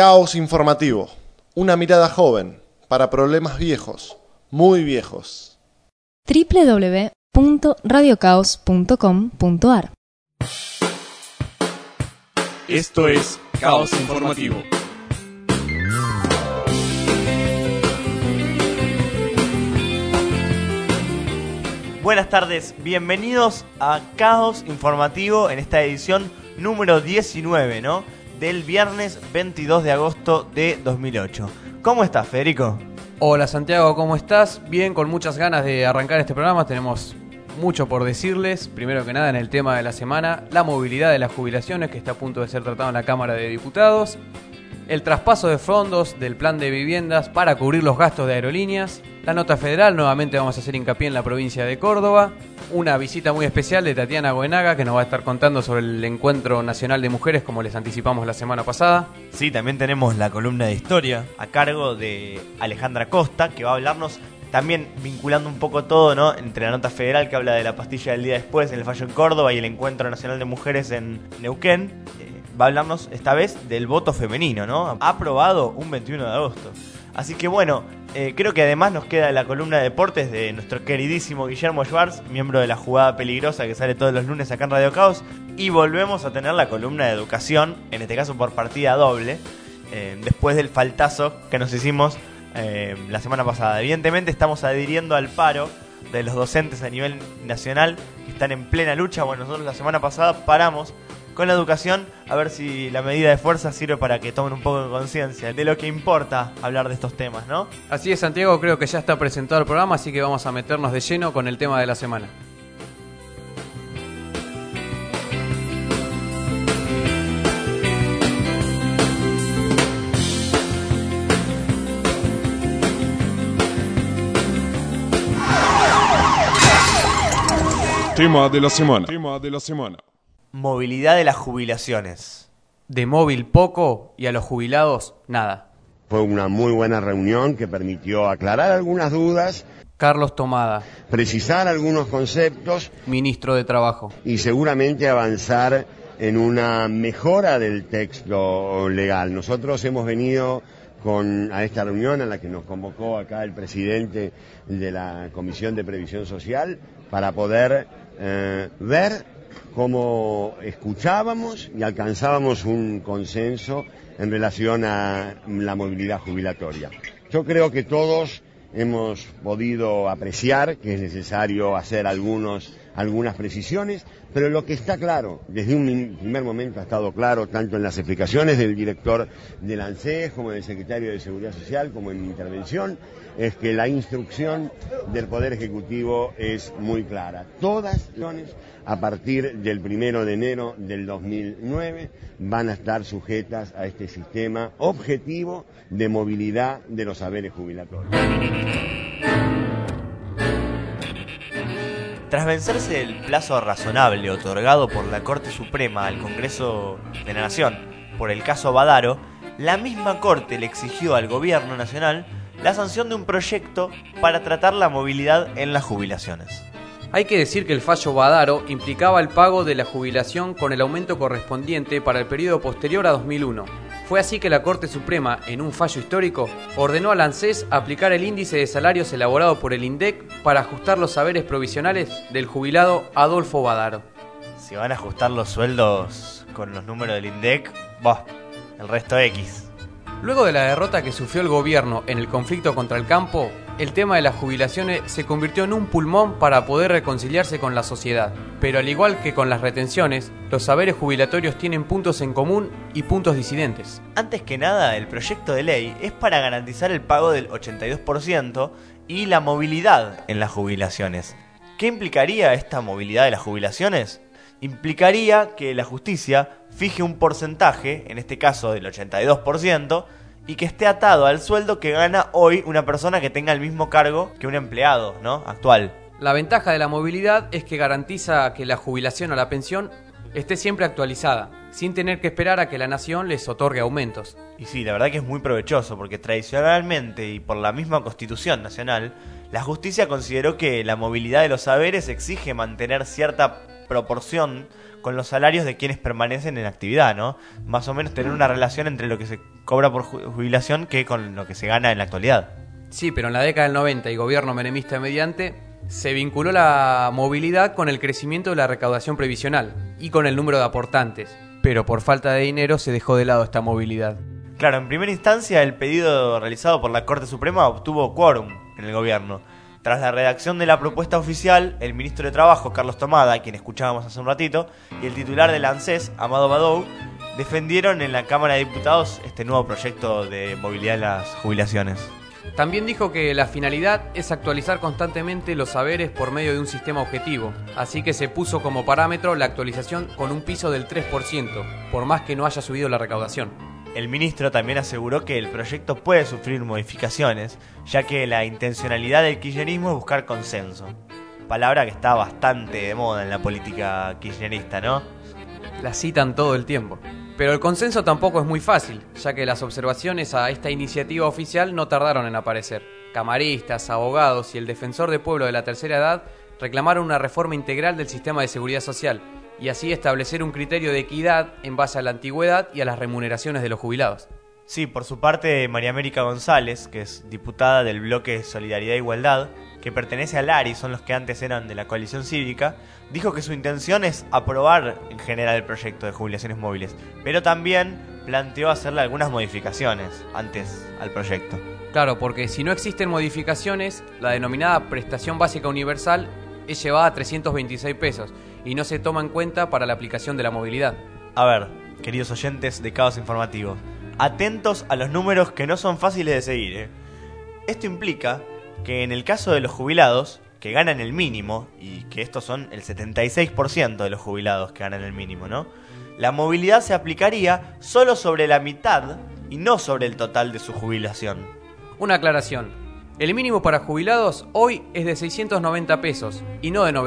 Caos informativo, una mirada joven para problemas viejos, muy viejos. www.radiocaos.com.ar. Esto es Caos Informativo. Buenas tardes, bienvenidos a Caos Informativo en esta edición número 19, ¿no? Del viernes 22 de agosto de 2008. ¿Cómo estás, Federico? Hola Santiago, ¿cómo estás? Bien, con muchas ganas de arrancar este programa, tenemos mucho por decirles. Primero que nada, en el tema de la semana, la movilidad de las jubilaciones, que está a punto de ser tratado en la Cámara de Diputados, el traspaso de fondos del plan de viviendas para cubrir los gastos de aerolíneas, la nota federal, nuevamente vamos a hacer hincapié en la provincia de Córdoba, una visita muy especial de Tatiana Goenaga, que nos va a estar contando sobre el Encuentro Nacional de Mujeres, como les anticipamos la semana pasada. Sí, también tenemos la columna de historia a cargo de Alejandra Costa, que va a hablarnos, también vinculando un poco todo, ¿no? Entre la nota federal que habla de la pastilla del día después en el fallo en Córdoba y el Encuentro Nacional de Mujeres en Neuquén, va a hablarnos esta vez del voto femenino, ¿no? Aprobado un 21 de agosto. Así que bueno, creo que además nos queda la columna de deportes de nuestro queridísimo Guillermo Schwartz, miembro de la Jugada Peligrosa que sale todos los lunes acá en Radio Caos. Y volvemos a tener la columna de educación, en este caso por partida doble, después del faltazo que nos hicimos la semana pasada. Evidentemente estamos adhiriendo al paro de los docentes a nivel nacional que están en plena lucha. Bueno, nosotros la semana pasada paramos con la educación, a ver si la medida de fuerza sirve para que tomen un poco de conciencia de lo que importa hablar de estos temas, ¿no? Así es, Santiago, creo que ya está presentado el programa, así que vamos a meternos de lleno con el tema de la semana. Tema de la semana. Movilidad de las jubilaciones. De móvil poco y a los jubilados nada. Fue una muy buena reunión que permitió aclarar algunas dudas, Carlos Tomada, precisar algunos conceptos, ministro de Trabajo, y seguramente avanzar en una mejora del texto legal. Nosotros hemos venido a esta reunión a la que nos convocó acá el presidente de la Comisión de Previsión Social para poder ver cómo escuchábamos y alcanzábamos un consenso en relación a la movilidad jubilatoria. Yo creo que todos hemos podido apreciar que es necesario hacer algunas precisiones, pero lo que está claro, desde un primer momento ha estado claro, tanto en las explicaciones del director del ANSES, como del secretario de Seguridad Social, como en mi intervención, es que la instrucción del Poder Ejecutivo es muy clara. Todas las a partir del 1 de enero del 2009 van a estar sujetas a este sistema objetivo de movilidad de los saberes jubilatorios. Tras vencerse el plazo razonable otorgado por la Corte Suprema al Congreso de la Nación por el caso Badaro, la misma Corte le exigió al Gobierno Nacional la sanción de un proyecto para tratar la movilidad en las jubilaciones. Hay que decir que el fallo Badaro implicaba el pago de la jubilación con el aumento correspondiente para el periodo posterior a 2001. Fue así que la Corte Suprema, en un fallo histórico, ordenó al ANSES aplicar el índice de salarios elaborado por el INDEC para ajustar los saberes provisionales del jubilado Adolfo Badaro. Si van a ajustar los sueldos con los números del INDEC, el resto X. Luego de la derrota que sufrió el gobierno en el conflicto contra el campo, el tema de las jubilaciones se convirtió en un pulmón para poder reconciliarse con la sociedad. Pero al igual que con las retenciones, los saberes jubilatorios tienen puntos en común y puntos disidentes. Antes que nada, el proyecto de ley es para garantizar el pago del 82% y la movilidad en las jubilaciones. ¿Qué implicaría esta movilidad de las jubilaciones? Implicaría que la justicia fije un porcentaje, en este caso del 82%, y que esté atado al sueldo que gana hoy una persona que tenga el mismo cargo que un empleado, ¿no?, actual. La ventaja de la movilidad es que garantiza que la jubilación o la pensión esté siempre actualizada, sin tener que esperar a que la nación les otorgue aumentos. Y sí, la verdad que es muy provechoso, porque tradicionalmente y por la misma Constitución Nacional, la justicia consideró que la movilidad de los saberes exige mantener cierta proporción con los salarios de quienes permanecen en actividad, ¿no? Más o menos tener una relación entre lo que se cobra por jubilación que con lo que se gana en la actualidad. Sí, pero en la década del 90 y gobierno menemista mediante, se vinculó la movilidad con el crecimiento de la recaudación previsional y con el número de aportantes. Pero por falta de dinero se dejó de lado esta movilidad. Claro, en primera instancia el pedido realizado por la Corte Suprema obtuvo quórum en el gobierno. Tras la redacción de la propuesta oficial, el ministro de Trabajo, Carlos Tomada, a quien escuchábamos hace un ratito, y el titular del ANSES, Amado Badou, defendieron en la Cámara de Diputados este nuevo proyecto de movilidad en las jubilaciones. También dijo que la finalidad es actualizar constantemente los saberes por medio de un sistema objetivo, así que se puso como parámetro la actualización con un piso del 3%, por más que no haya subido la recaudación. El ministro también aseguró que el proyecto puede sufrir modificaciones, ya que la intencionalidad del kirchnerismo es buscar consenso. Palabra que está bastante de moda en la política kirchnerista, ¿no? La citan todo el tiempo. Pero el consenso tampoco es muy fácil, ya que las observaciones a esta iniciativa oficial no tardaron en aparecer. Camaristas, abogados y el defensor de pueblo de la tercera edad reclamaron una reforma integral del sistema de seguridad social, y así establecer un criterio de equidad en base a la antigüedad y a las remuneraciones de los jubilados. Sí, por su parte, María América González, que es diputada del bloque Solidaridad e Igualdad, que pertenece al ARI, son los que antes eran de la coalición cívica, dijo que su intención es aprobar en general el proyecto de jubilaciones móviles, pero también planteó hacerle algunas modificaciones antes al proyecto. Claro, porque si no existen modificaciones, la denominada prestación básica universal es llevada a 326 pesos y no se toma en cuenta para la aplicación de la movilidad. A ver, queridos oyentes de Caos Informativo, atentos a los números que no son fáciles de seguir, ¿eh? Esto implica que en el caso de los jubilados, que ganan el mínimo, y que estos son el 76% de los jubilados que ganan el mínimo, ¿no? La movilidad se aplicaría solo sobre la mitad y no sobre el total de su jubilación. Una aclaración. El mínimo para jubilados hoy es de 690 pesos y no de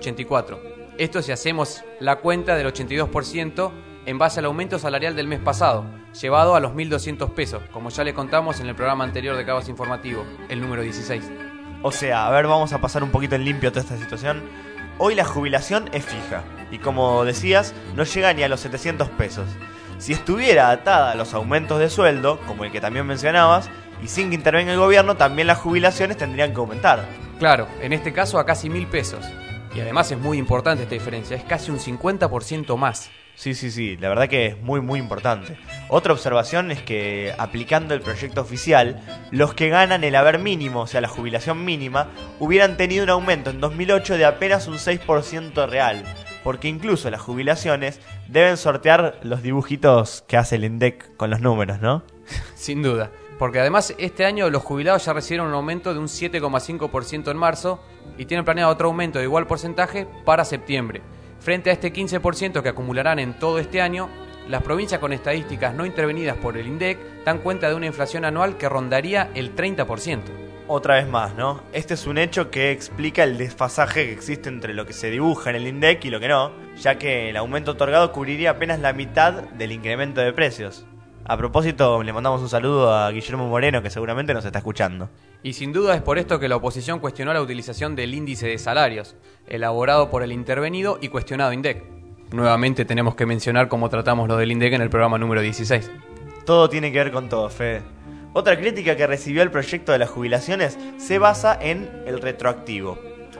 984. Esto si hacemos la cuenta del 82% en base al aumento salarial del mes pasado, llevado a los 1.200 pesos, como ya le contamos en el programa anterior de Caos Informativo, el número 16. O sea, a ver, vamos a pasar un poquito en limpio toda esta situación. Hoy la jubilación es fija y, como decías, no llega ni a los 700 pesos. Si estuviera atada a los aumentos de sueldo, como el que también mencionabas, y sin que intervenga el gobierno, también las jubilaciones tendrían que aumentar. Claro, en este caso a casi 1.000 pesos. Y además es muy importante esta diferencia, es casi un 50% más. Sí, la verdad que es muy importante. Otra observación es que, aplicando el proyecto oficial, los que ganan el haber mínimo, o sea la jubilación mínima, hubieran tenido un aumento en 2008 de apenas un 6% real, porque incluso las jubilaciones deben sortear los dibujitos que hace el INDEC con los números, ¿no? Sin duda, porque además este año los jubilados ya recibieron un aumento de un 7,5% en marzo y tienen planeado otro aumento de igual porcentaje para septiembre. Frente a este 15% que acumularán en todo este año, las provincias con estadísticas no intervenidas por el INDEC dan cuenta de una inflación anual que rondaría el 30%. Otra vez más, ¿no? Este es un hecho que explica el desfasaje que existe entre lo que se dibuja en el INDEC y lo que no, ya que el aumento otorgado cubriría apenas la mitad del incremento de precios. A propósito, le mandamos un saludo a Guillermo Moreno, que seguramente nos está escuchando. Y sin duda es por esto que la oposición cuestionó la utilización del índice de salarios, elaborado por el intervenido y cuestionado INDEC. Nuevamente tenemos que mencionar cómo tratamos lo del INDEC en el programa número 16. Todo tiene que ver con todo, Fede. Otra crítica que recibió el proyecto de las jubilaciones se basa en el retroactivo.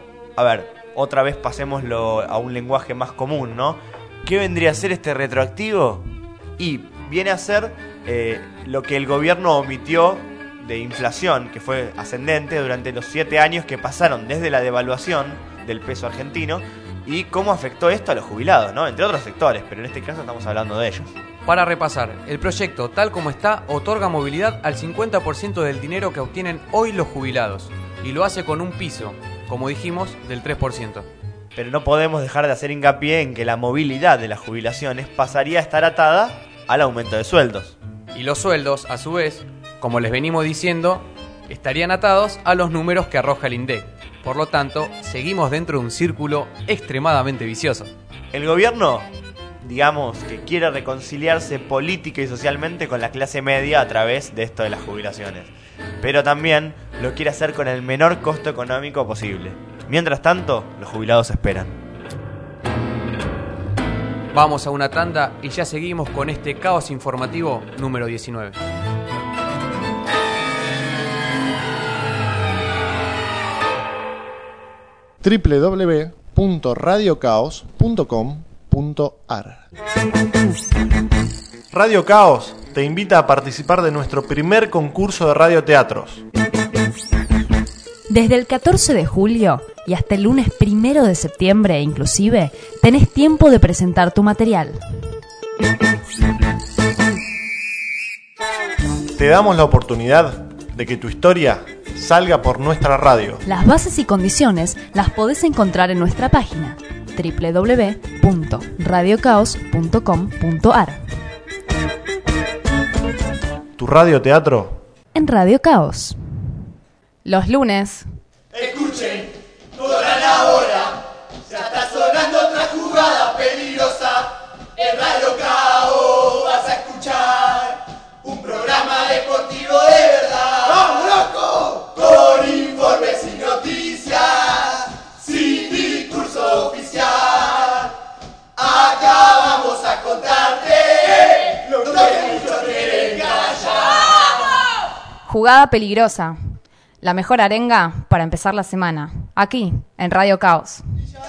A ver, otra vez pasémoslo a un lenguaje más común, ¿no? ¿Qué vendría a ser este retroactivo? Y viene a ser lo que el gobierno omitió de inflación, que fue ascendente durante los 7 años que pasaron desde la devaluación del peso argentino, y cómo afectó esto a los jubilados, ¿no? Entre otros sectores, pero en este caso estamos hablando de ellos. Para repasar, el proyecto tal como está otorga movilidad al 50% del dinero que obtienen hoy los jubilados, y lo hace con un piso, como dijimos, del 3%. Pero no podemos dejar de hacer hincapié en que la movilidad de las jubilaciones pasaría a estar atada al aumento de sueldos. Y los sueldos, a su vez, como les venimos diciendo, estarían atados a los números que arroja el INDEC. Por lo tanto, seguimos dentro de un círculo extremadamente vicioso. El gobierno, digamos, que quiere reconciliarse política y socialmente con la clase media a través de esto de las jubilaciones. Pero también lo quiere hacer con el menor costo económico posible. Mientras tanto, los jubilados esperan. Vamos a una tanda y ya seguimos con este caos informativo número 19. www.radiocaos.com.ar Radio Caos te invita a participar de nuestro primer concurso de radioteatros. Desde el 14 de julio y hasta el lunes 1 de septiembre inclusive, tenés tiempo de presentar tu material. Te damos la oportunidad de que tu historia salga por nuestra radio. Las bases y condiciones las podés encontrar en nuestra página www.radiocaos.com.ar. Tu radioteatro En Radio Caos. Los lunes. Escuchen, toda la hora, ya está sonando otra jugada peligrosa. En Radio Caos vas a escuchar un programa deportivo de verdad. ¡Vamos, loco! Con informes y noticias, sin discurso oficial. Acá vamos a contarte lo que muchos quieren callar. Jugada peligrosa. La mejor arenga para empezar la semana. Aquí, en Radio Caos.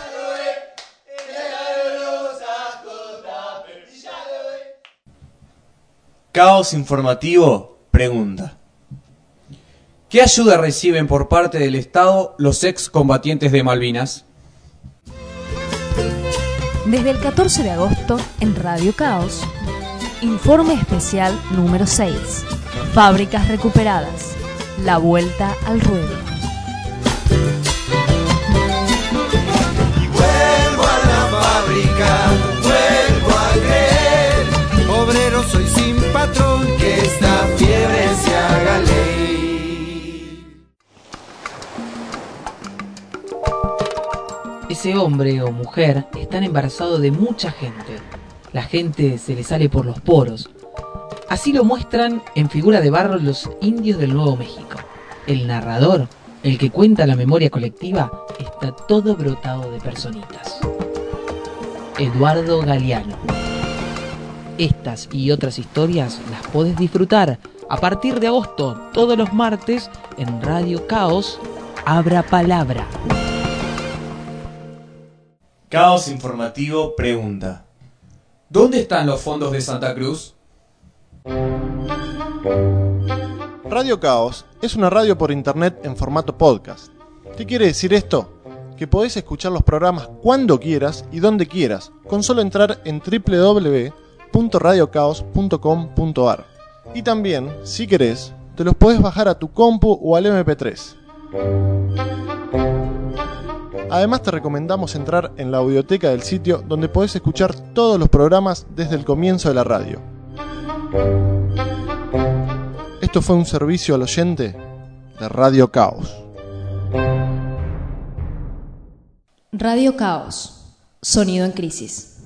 Caos Informativo pregunta: ¿qué ayuda reciben por parte del Estado los excombatientes de Malvinas? Desde el 14 de agosto en Radio Caos, informe especial número 6. Fábricas recuperadas. La vuelta al ruedo. Y vuelvo a la fábrica, vuelvo a creer. Obrero soy sin patrón, que esta fiebre se haga ley. Ese hombre o mujer están embarazados de mucha gente. La gente se le sale por los poros. Así lo muestran en figura de barro los indios del Nuevo México. El narrador, el que cuenta la memoria colectiva, está todo brotado de personitas. Eduardo Galeano. Estas y otras historias las podés disfrutar a partir de agosto, todos los martes, en Radio Caos, Abra Palabra. Caos Informativo pregunta: ¿dónde están los fondos de Santa Cruz? Radio Caos es una radio por internet en formato podcast. ¿Qué quiere decir esto? Que podés escuchar los programas cuando quieras y donde quieras, con solo entrar en www.radiocaos.com.ar. Y también, si querés, te los podés bajar a tu compu o al MP3. Además te recomendamos entrar en la audioteca del sitio, donde podés escuchar todos los programas desde el comienzo de la radio. Esto fue un servicio al oyente de Radio Caos. Radio Caos. Sonido en crisis.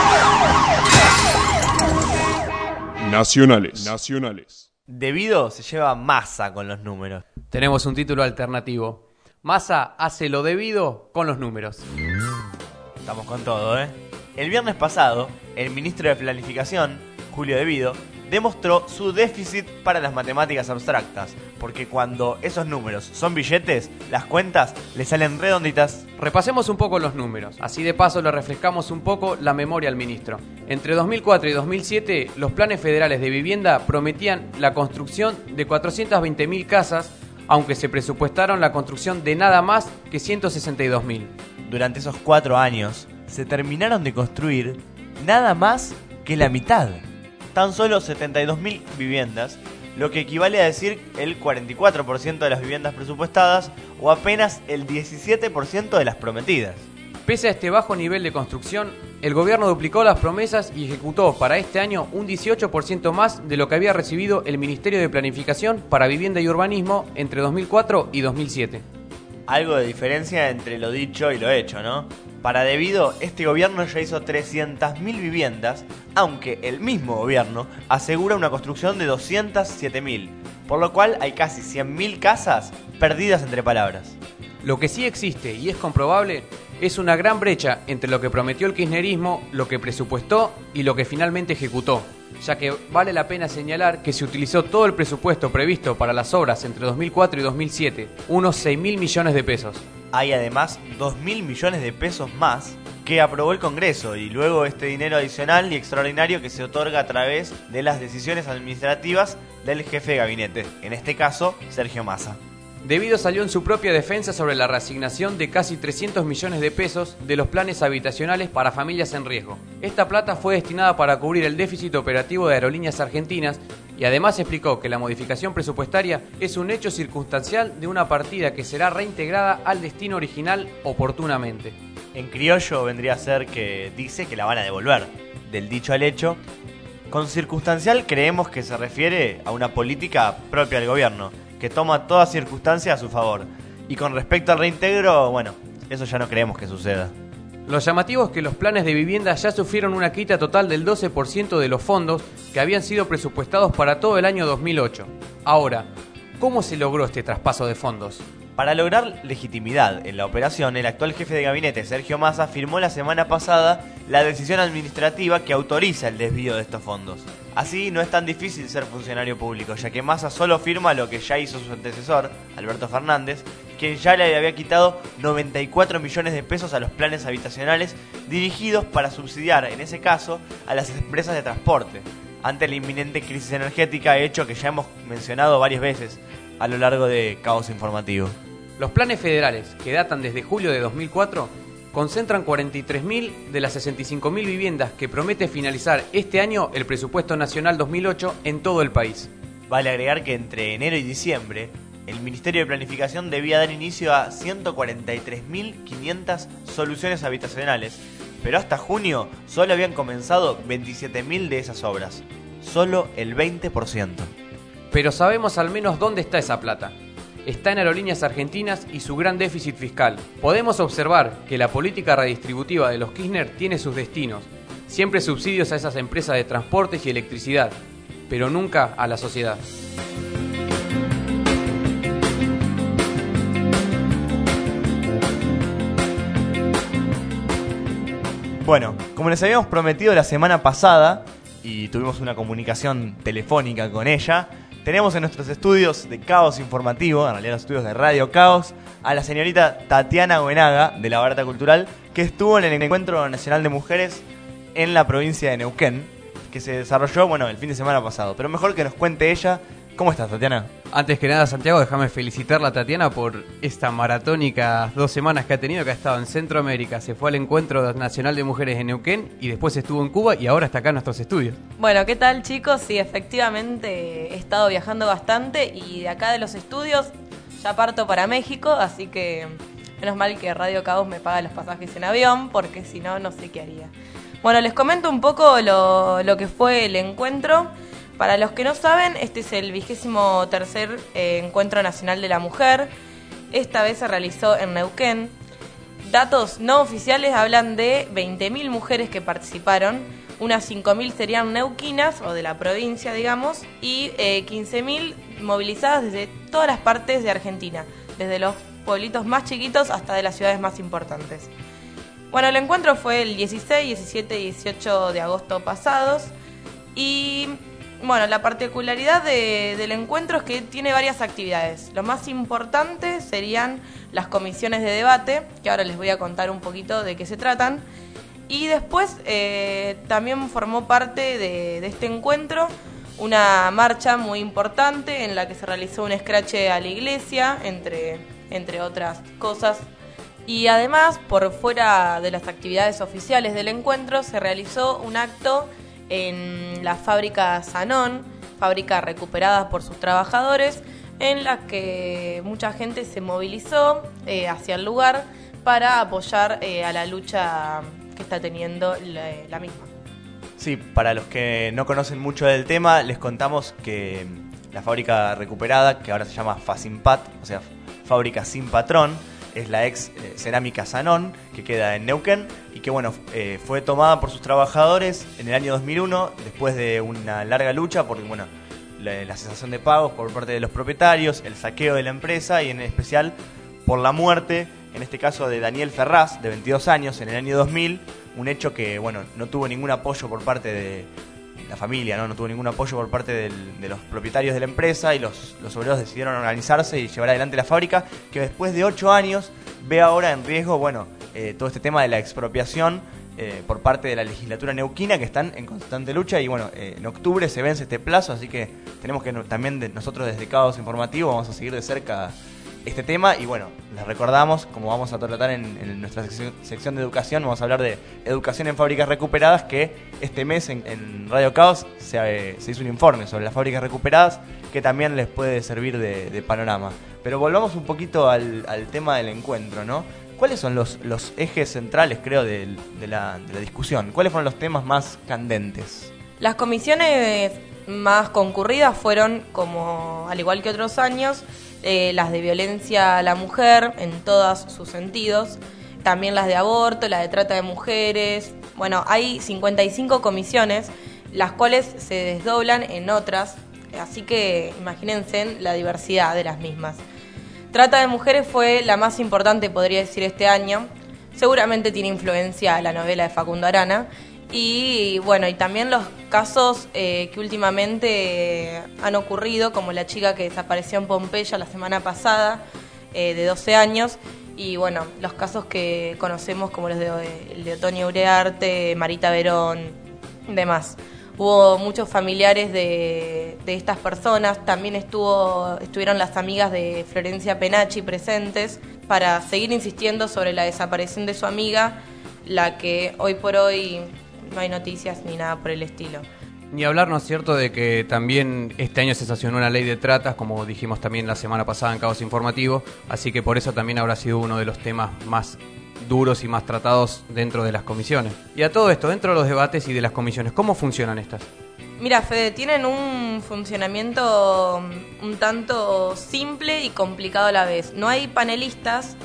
Nacionales. Debido se lleva Massa con los números. Tenemos un título alternativo. Massa hace lo debido con los números. Estamos con todo, ¿eh? El viernes pasado, el ministro de Planificación, Julio Devido, demostró su déficit para las matemáticas abstractas, porque cuando esos números son billetes, las cuentas le salen redonditas. Repasemos un poco los números, así de paso le refrescamos un poco la memoria al ministro. Entre 2004 y 2007, los planes federales de vivienda prometían la construcción de 420.000 casas, aunque se presupuestaron la construcción de nada más que 162.000. Durante esos 4 años, se terminaron de construir nada más que la mitad. Tan solo 72.000 viviendas, lo que equivale a decir el 44% de las viviendas presupuestadas o apenas el 17% de las prometidas. Pese a este bajo nivel de construcción, el gobierno duplicó las promesas y ejecutó para este año un 18% más de lo que había recibido el Ministerio de Planificación para Vivienda y Urbanismo entre 2004 y 2007. Algo de diferencia entre lo dicho y lo hecho, ¿no? Para Devido, este gobierno ya hizo 300.000 viviendas, aunque el mismo gobierno asegura una construcción de 207.000, por lo cual hay casi 100.000 casas perdidas entre palabras. Lo que sí existe y es comprobable es una gran brecha entre lo que prometió el kirchnerismo, lo que presupuestó y lo que finalmente ejecutó, ya que vale la pena señalar que se utilizó todo el presupuesto previsto para las obras entre 2004 y 2007, unos 6.000 millones de pesos. Hay además 2.000 millones de pesos más que aprobó el Congreso y luego este dinero adicional y extraordinario que se otorga a través de las decisiones administrativas del jefe de gabinete, en este caso Sergio Massa. Debido salió en su propia defensa sobre la reasignación de casi 300 millones de pesos de los planes habitacionales para familias en riesgo. Esta plata fue destinada para cubrir el déficit operativo de Aerolíneas Argentinas y además explicó que la modificación presupuestaria es un hecho circunstancial de una partida que será reintegrada al destino original oportunamente. En criollo vendría a ser que dice que la van a devolver. Del dicho al hecho, con circunstancial creemos que se refiere a una política propia del gobierno, que toma toda circunstancia a su favor. Y con respecto al reintegro, bueno, eso ya no creemos que suceda. Lo llamativo es que los planes de vivienda ya sufrieron una quita total del 12% de los fondos que habían sido presupuestados para todo el año 2008. Ahora, ¿cómo se logró este traspaso de fondos? Para lograr legitimidad en la operación, el actual jefe de gabinete, Sergio Massa, firmó la semana pasada la decisión administrativa que autoriza el desvío de estos fondos. Así no es tan difícil ser funcionario público, ya que Massa solo firma lo que ya hizo su antecesor, Alberto Fernández, quien ya le había quitado 94 millones de pesos a los planes habitacionales dirigidos para subsidiar, en ese caso, a las empresas de transporte, ante la inminente crisis energética, hecho que ya hemos mencionado varias veces a lo largo de Caos Informativo. Los planes federales, que datan desde julio de 2004, concentran 43.000 de las 65.000 viviendas que promete finalizar este año el presupuesto nacional 2008 en todo el país. Vale agregar que entre enero y diciembre, el Ministerio de Planificación debía dar inicio a 143.500 soluciones habitacionales, pero hasta junio solo habían comenzado 27.000 de esas obras, solo el 20%. Pero sabemos al menos dónde está esa plata. Está en Aerolíneas Argentinas y su gran déficit fiscal. Podemos observar que la política redistributiva de los Kirchner tiene sus destinos. Siempre subsidios a esas empresas de transportes y electricidad, pero nunca a la sociedad. Bueno, como les habíamos prometido la semana pasada, y tuvimos una comunicación telefónica con ella, tenemos en nuestros estudios de Caos Informativo, en realidad los estudios de Radio Caos, a la señorita Tatiana Goenaga, de la Barata Cultural, que estuvo en el Encuentro Nacional de Mujeres en la provincia de Neuquén, que se desarrolló, el fin de semana pasado. Pero mejor que nos cuente ella. ¿Cómo estás, Tatiana? Antes que nada, Santiago, déjame felicitarla a Tatiana por esta maratónica 2 semanas que ha tenido, que ha estado en Centroamérica. Se fue al Encuentro Nacional de Mujeres en Neuquén y después estuvo en Cuba y ahora está acá en nuestros estudios. Bueno, ¿qué tal, chicos? Sí, efectivamente he estado viajando bastante y de acá de los estudios ya parto para México, así que menos mal que Radio Caos me paga los pasajes en avión, porque si no, no sé qué haría. Bueno, les comento un poco lo que fue el encuentro. Para los que no saben, este es el 23º Encuentro Nacional de la Mujer. Esta vez se realizó en Neuquén. Datos no oficiales hablan de 20.000 mujeres que participaron. Unas 5.000 serían neuquinas, o de la provincia, digamos, y 15.000 movilizadas desde todas las partes de Argentina, desde los pueblitos más chiquitos hasta de las ciudades más importantes. Bueno, el encuentro fue el 16, 17 y 18 de agosto pasados. Y bueno, la particularidad del encuentro es que tiene varias actividades. Lo más importante serían las comisiones de debate, que ahora les voy a contar un poquito de qué se tratan. Y después también formó parte de este encuentro una marcha muy importante en la que se realizó un escrache a la iglesia, entre otras cosas. Y además, por fuera de las actividades oficiales del encuentro, se realizó un acto en la fábrica Sanón, fábrica recuperada por sus trabajadores, en la que mucha gente se movilizó hacia el lugar para apoyar a la lucha que está teniendo la misma. Sí, para los que no conocen mucho del tema, les contamos que la fábrica recuperada, que ahora se llama Fasimpat, o sea, fábrica sin patrón, es la ex cerámica Sanón, que queda en Neuquén, y que fue tomada por sus trabajadores en el año 2001, después de una larga lucha, porque la cesación de pagos por parte de los propietarios, el saqueo de la empresa y en especial por la muerte, en este caso de Daniel Ferraz, de 22 años, en el año 2000, un hecho que, bueno, no tuvo ningún apoyo por parte de la familia, no tuvo ningún apoyo por parte de los propietarios de la empresa, y los obreros decidieron organizarse y llevar adelante la fábrica, que después de 8 años ve ahora en riesgo, bueno, todo este tema de la expropiación por parte de la legislatura neuquina, que están en constante lucha, y bueno, en octubre se vence este plazo, así que tenemos que también nosotros desde Caos Informativo vamos a seguir de cerca este tema. Y bueno, les recordamos, como vamos a tratar en nuestra sección de educación, vamos a hablar de educación en fábricas recuperadas, que este mes en Radio Caos se hizo un informe sobre las fábricas recuperadas, que también les puede servir de panorama. Pero volvamos un poquito al tema del encuentro, ¿no? ¿Cuáles son los ejes centrales, creo, de la discusión? ¿Cuáles fueron los temas más candentes? Las comisiones más concurridas fueron, como al igual que otros años, las de violencia a la mujer en todos sus sentidos, también las de aborto, la de trata de mujeres. Bueno, hay 55 comisiones, las cuales se desdoblan en otras, así que imagínense la diversidad de las mismas. Trata de mujeres fue la más importante, podría decir, este año. Seguramente tiene influencia la novela de Facundo Arana. Y bueno, y también los casos que últimamente han ocurrido, como la chica que desapareció en Pompeya la semana pasada, de 12 años, y bueno, los casos que conocemos como los de Otonia Uriarte, Marita Verón, demás. Hubo muchos familiares de estas personas, también estuvieron las amigas de Florencia Penacci presentes para seguir insistiendo sobre la desaparición de su amiga, la que hoy por hoy no hay noticias ni nada por el estilo. Ni hablar, ¿no es cierto?, de que también este año se sancionó una ley de tratas, como dijimos también la semana pasada en Caos Informativo, así que por eso también habrá sido uno de los temas más duros y más tratados dentro de las comisiones. Y a todo esto, dentro de los debates y de las comisiones, ¿cómo funcionan estas? Mira, Fede, tienen un funcionamiento un tanto simple y complicado a la vez. No hay panelistas,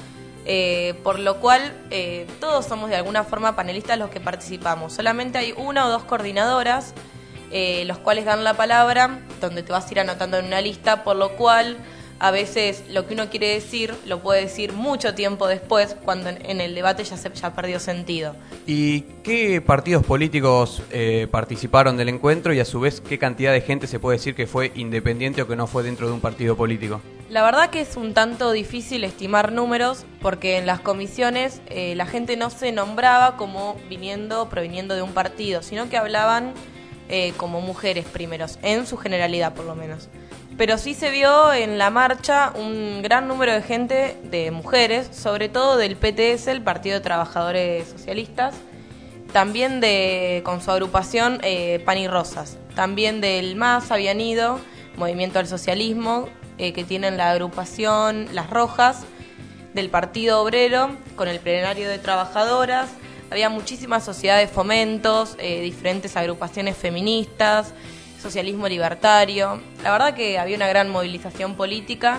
por lo cual todos somos de alguna forma panelistas los que participamos. Solamente hay 1 o 2 coordinadoras, los cuales dan la palabra, donde te vas a ir anotando en una lista, por lo cual a veces lo que uno quiere decir lo puede decir mucho tiempo después, cuando en el debate ya perdió sentido. ¿Y qué partidos políticos participaron del encuentro, y a su vez qué cantidad de gente se puede decir que fue independiente o que no fue dentro de un partido político? La verdad que es un tanto difícil estimar números, porque en las comisiones la gente no se nombraba como proviniendo de un partido, sino que hablaban como mujeres primeros, en su generalidad por lo menos. Pero sí se vio en la marcha un gran número de gente, de mujeres, sobre todo del PTS, el Partido de Trabajadores Socialistas, también con su agrupación Pan y Rosas, también del MAS habían ido, Movimiento al Socialismo, que tienen la agrupación Las Rojas, del Partido Obrero, con el Plenario de Trabajadoras. Había muchísimas sociedades de fomentos, diferentes agrupaciones feministas, socialismo libertario. La verdad que había una gran movilización política.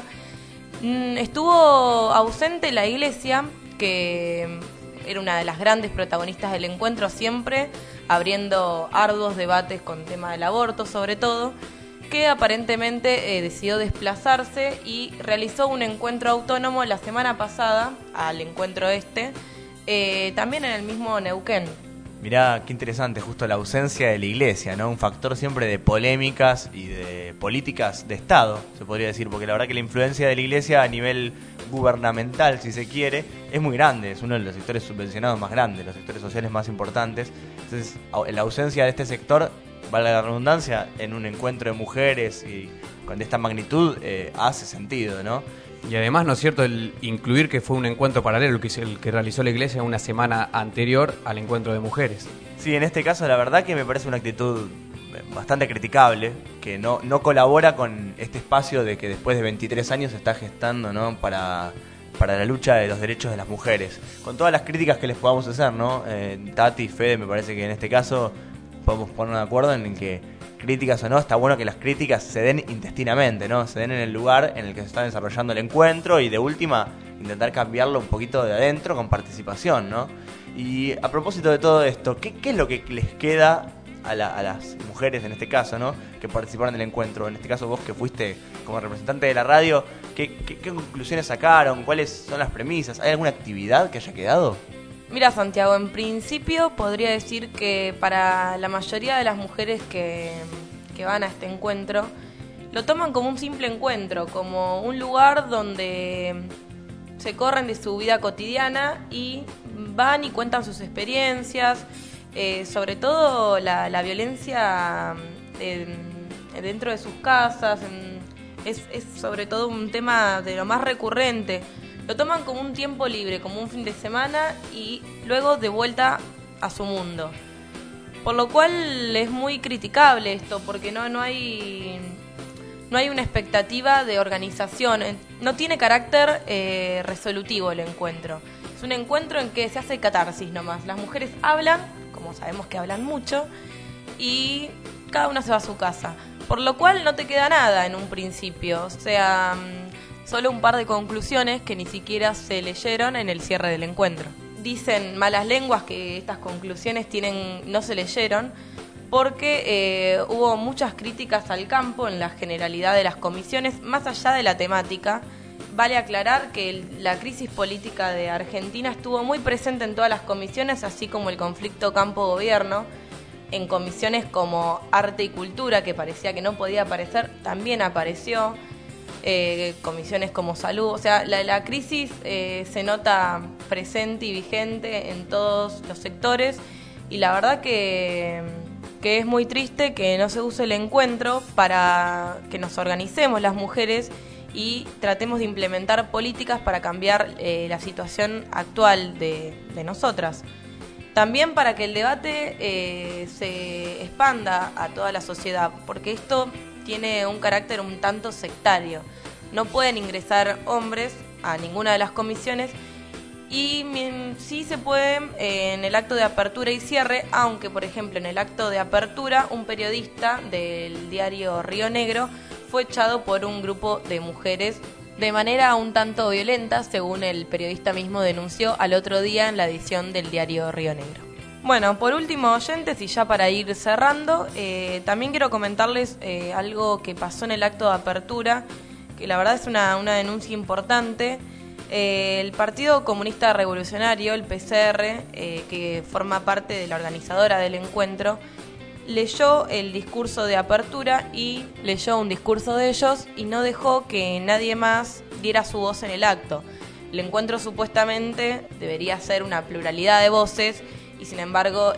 Estuvo ausente la Iglesia, que era una de las grandes protagonistas del encuentro siempre, abriendo arduos debates con el tema del aborto sobre todo, que aparentemente decidió desplazarse y realizó un encuentro autónomo la semana pasada, al encuentro también en el mismo Neuquén. Mirá, qué interesante, justo la ausencia de la Iglesia, ¿no? Un factor siempre de polémicas y de políticas de Estado, se podría decir, porque la verdad que la influencia de la Iglesia a nivel gubernamental, si se quiere, es muy grande, es uno de los sectores subvencionados más grandes, los sectores sociales más importantes. Entonces, la ausencia de este sector, valga la redundancia, en un encuentro de mujeres y con esta magnitud, hace sentido, ¿no? Y además, ¿no es cierto?, el incluir que fue un encuentro paralelo, el que realizó la Iglesia una semana anterior al encuentro de mujeres. Sí, en este caso la verdad que me parece una actitud bastante criticable, que no colabora con este espacio de que después de 23 años se está gestando, ¿no?, para la lucha de los derechos de las mujeres. Con todas las críticas que les podamos hacer, ¿no? Tati y Fede, me parece que en este caso podemos ponernos de acuerdo en que, críticas o no, está bueno que las críticas se den intestinamente, ¿no? Se den en el lugar en el que se está desarrollando el encuentro, y de última intentar cambiarlo un poquito de adentro con participación, ¿no? Y a propósito de todo esto, ¿qué es lo que les queda a las mujeres, en este caso, ¿no?, que participaron del encuentro. En este caso vos, que fuiste como representante de la radio, ¿qué conclusiones sacaron? ¿Cuáles son las premisas? ¿Hay alguna actividad que haya quedado? Mira, Santiago, en principio podría decir que para la mayoría de las mujeres que van a este encuentro, lo toman como un simple encuentro, como un lugar donde se corren de su vida cotidiana y van y cuentan sus experiencias, sobre todo la violencia dentro de sus casas, es sobre todo un tema de lo más recurrente. Lo toman como un tiempo libre, como un fin de semana y luego de vuelta a su mundo. Por lo cual es muy criticable esto, porque no hay una expectativa de organización. No tiene carácter resolutivo el encuentro. Es un encuentro en que se hace catarsis nomás. Las mujeres hablan, como sabemos que hablan mucho, y cada una se va a su casa. Por lo cual no te queda nada en un principio. O sea, solo un par de conclusiones que ni siquiera se leyeron en el cierre del encuentro. Dicen malas lenguas que estas conclusiones no se leyeron porque hubo muchas críticas al campo en la generalidad de las comisiones, más allá de la temática. Vale aclarar que la crisis política de Argentina estuvo muy presente en todas las comisiones, así como el conflicto campo-gobierno. En comisiones como Arte y Cultura, que parecía que no podía aparecer, también apareció. Comisiones como Salud, o sea, la crisis se nota presente y vigente en todos los sectores, y la verdad que es muy triste que no se use el encuentro para que nos organicemos las mujeres y tratemos de implementar políticas para cambiar la situación actual de nosotras. También para que el debate se expanda a toda la sociedad, porque esto tiene un carácter un tanto sectario. No pueden ingresar hombres a ninguna de las comisiones y sí se pueden en el acto de apertura y cierre, aunque por ejemplo en el acto de apertura un periodista del diario Río Negro fue echado por un grupo de mujeres de manera un tanto violenta, según el periodista mismo denunció al otro día en la edición del diario Río Negro. Bueno, por último, oyentes, y ya para ir cerrando, también quiero comentarles algo que pasó en el acto de apertura, que la verdad es una denuncia importante. El Partido Comunista Revolucionario, el PCR, que forma parte de la organizadora del encuentro, leyó el discurso de apertura y leyó un discurso de ellos y no dejó que nadie más diera su voz en el acto. El encuentro supuestamente debería ser una pluralidad de voces, y sin embargo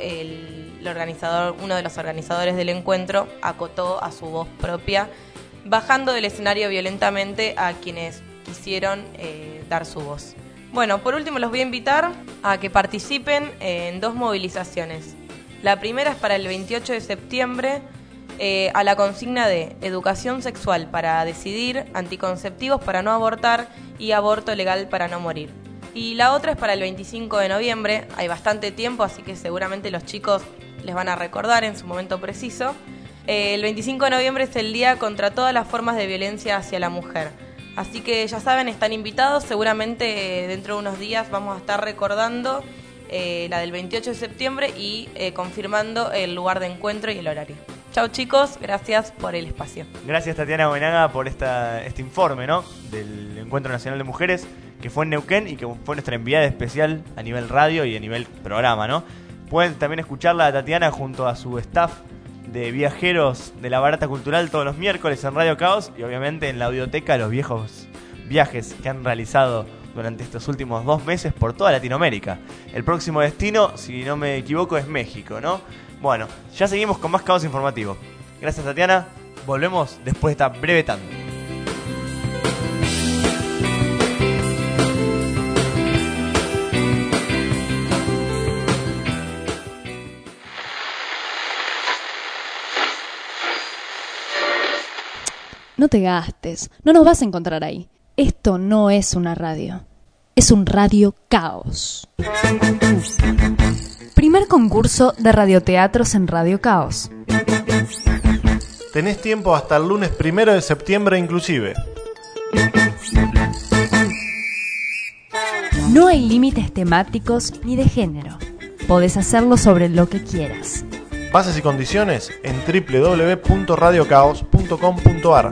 uno de los organizadores del encuentro acotó a su voz propia, bajando del escenario violentamente a quienes quisieron dar su voz. Bueno, por último los voy a invitar a que participen en 2 movilizaciones. La primera es para el 28 de septiembre a la consigna de educación sexual para decidir, anticonceptivos para no abortar y aborto legal para no morir. Y la otra es para el 25 de noviembre, hay bastante tiempo, así que seguramente los chicos les van a recordar en su momento preciso. El 25 de noviembre es el día contra todas las formas de violencia hacia la mujer. Así que ya saben, están invitados, seguramente dentro de unos días vamos a estar recordando la del 28 de septiembre y confirmando el lugar de encuentro y el horario. Chau chicos, gracias por el espacio. Gracias Tatiana Buenaga por este informe, ¿no?, del Encuentro Nacional de Mujeres, que fue en Neuquén y que fue nuestra enviada especial a nivel radio y a nivel programa, ¿no? Pueden también escucharla a Tatiana junto a su staff de viajeros de la Barata Cultural todos los miércoles en Radio Caos, y obviamente en la audioteca los viejos viajes que han realizado durante estos últimos 2 meses por toda Latinoamérica. El próximo destino, si no me equivoco, es México, ¿no? Bueno, ya seguimos con más Caos Informativo. Gracias Tatiana, volvemos después de esta breve tanda. No te gastes, no nos vas a encontrar ahí. Esto no es una radio, es un Radio Caos. Primer concurso de radioteatros en Radio Caos. Tenés tiempo hasta el lunes 1 de septiembre inclusive. No hay límites temáticos ni de género. Podés hacerlo sobre lo que quieras. Bases y condiciones en www.radiocaos.com.ar.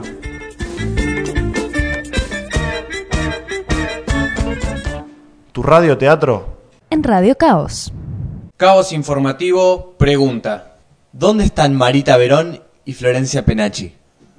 Tu radioteatro en Radio Caos. Caos Informativo pregunta: ¿dónde están Marita Verón y Florencia Penachi?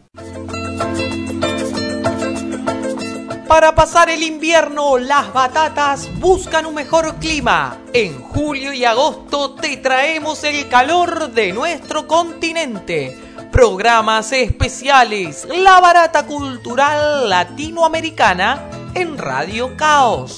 Para pasar el invierno, las batatas buscan un mejor clima. En julio y agosto te traemos el calor de nuestro continente. Programas especiales, la barata cultural latinoamericana en Radio Caos.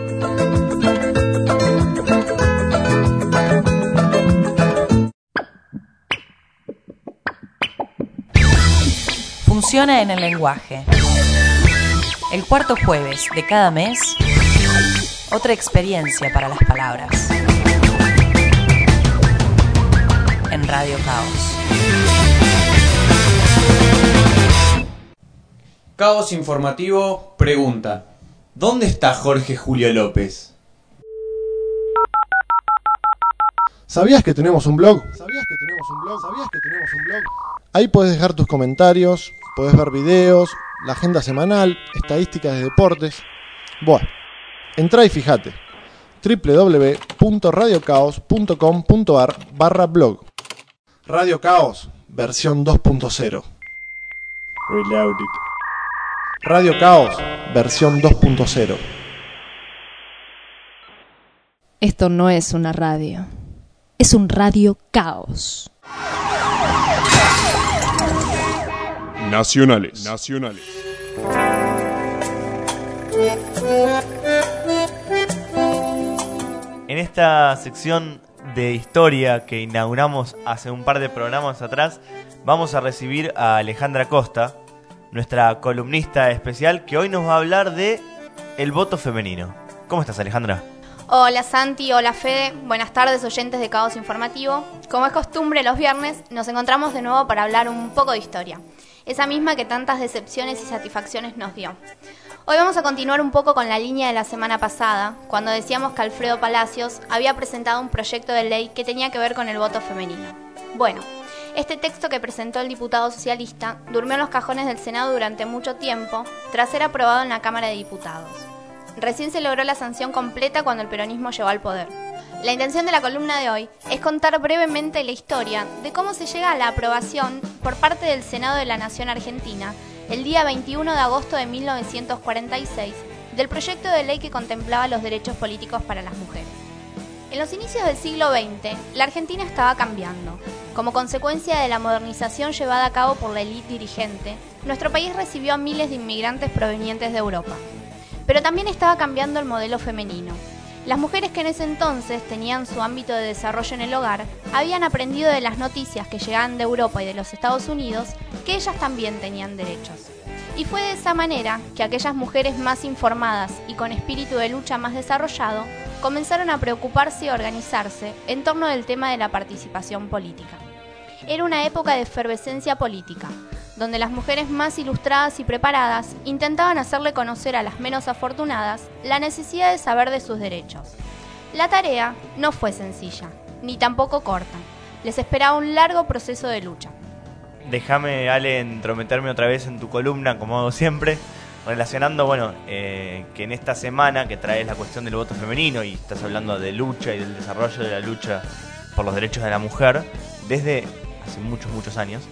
Funciona en el lenguaje. El cuarto jueves de cada mes, otra experiencia para las palabras. En Radio Caos. Caos Informativo pregunta: ¿dónde está Jorge Julio López? ¿Sabías que tenemos un blog? Ahí puedes dejar tus comentarios, puedes ver videos, la agenda semanal, estadísticas de deportes. Buah, entrá y fíjate. www.radiocaos.com.ar/blog. Radio Caos, versión 2.0. Reloaded. Radio Caos, versión 2.0. Esto no es una radio. Es un Radio Caos. Nacionales. En esta sección de historia que inauguramos hace un par de programas atrás, vamos a recibir a Alejandra Costa, nuestra columnista especial, que hoy nos va a hablar de el voto femenino. ¿Cómo estás, Alejandra? Hola Santi, hola Fede, buenas tardes oyentes de Caos Informativo. Como es costumbre los viernes, nos encontramos de nuevo para hablar un poco de historia, esa misma que tantas decepciones y satisfacciones nos dio. Hoy vamos a continuar un poco con la línea de la semana pasada, cuando decíamos que Alfredo Palacios había presentado un proyecto de ley que tenía que ver con el voto femenino. Bueno, este texto que presentó el diputado socialista durmió en los cajones del Senado durante mucho tiempo, tras ser aprobado en la Cámara de Diputados. Recién se logró la sanción completa cuando el peronismo llegó al poder. La intención de la columna de hoy es contar brevemente la historia de cómo se llega a la aprobación por parte del Senado de la Nación Argentina, el día 21 de agosto de 1946, del proyecto de ley que contemplaba los derechos políticos para las mujeres. En los inicios del siglo XX, la Argentina estaba cambiando. Como consecuencia de la modernización llevada a cabo por la élite dirigente, nuestro país recibió a miles de inmigrantes provenientes de Europa. Pero también estaba cambiando el modelo femenino. Las mujeres que en ese entonces tenían su ámbito de desarrollo en el hogar habían aprendido de las noticias que llegaban de Europa y de los Estados Unidos que ellas también tenían derechos. Y fue de esa manera que aquellas mujeres más informadas y con espíritu de lucha más desarrollado comenzaron a preocuparse y organizarse en torno del tema de la participación política. Era una época de efervescencia política, donde las mujeres más ilustradas y preparadas intentaban hacerle conocer a las menos afortunadas la necesidad de saber de sus derechos. La tarea no fue sencilla, ni tampoco corta. Les esperaba un largo proceso de lucha. Déjame, Ale, entrometerme otra vez en tu columna, como hago siempre, relacionando, que en esta semana que traes la cuestión del voto femenino y estás hablando de lucha y del desarrollo de la lucha por los derechos de la mujer, desde hace muchos años,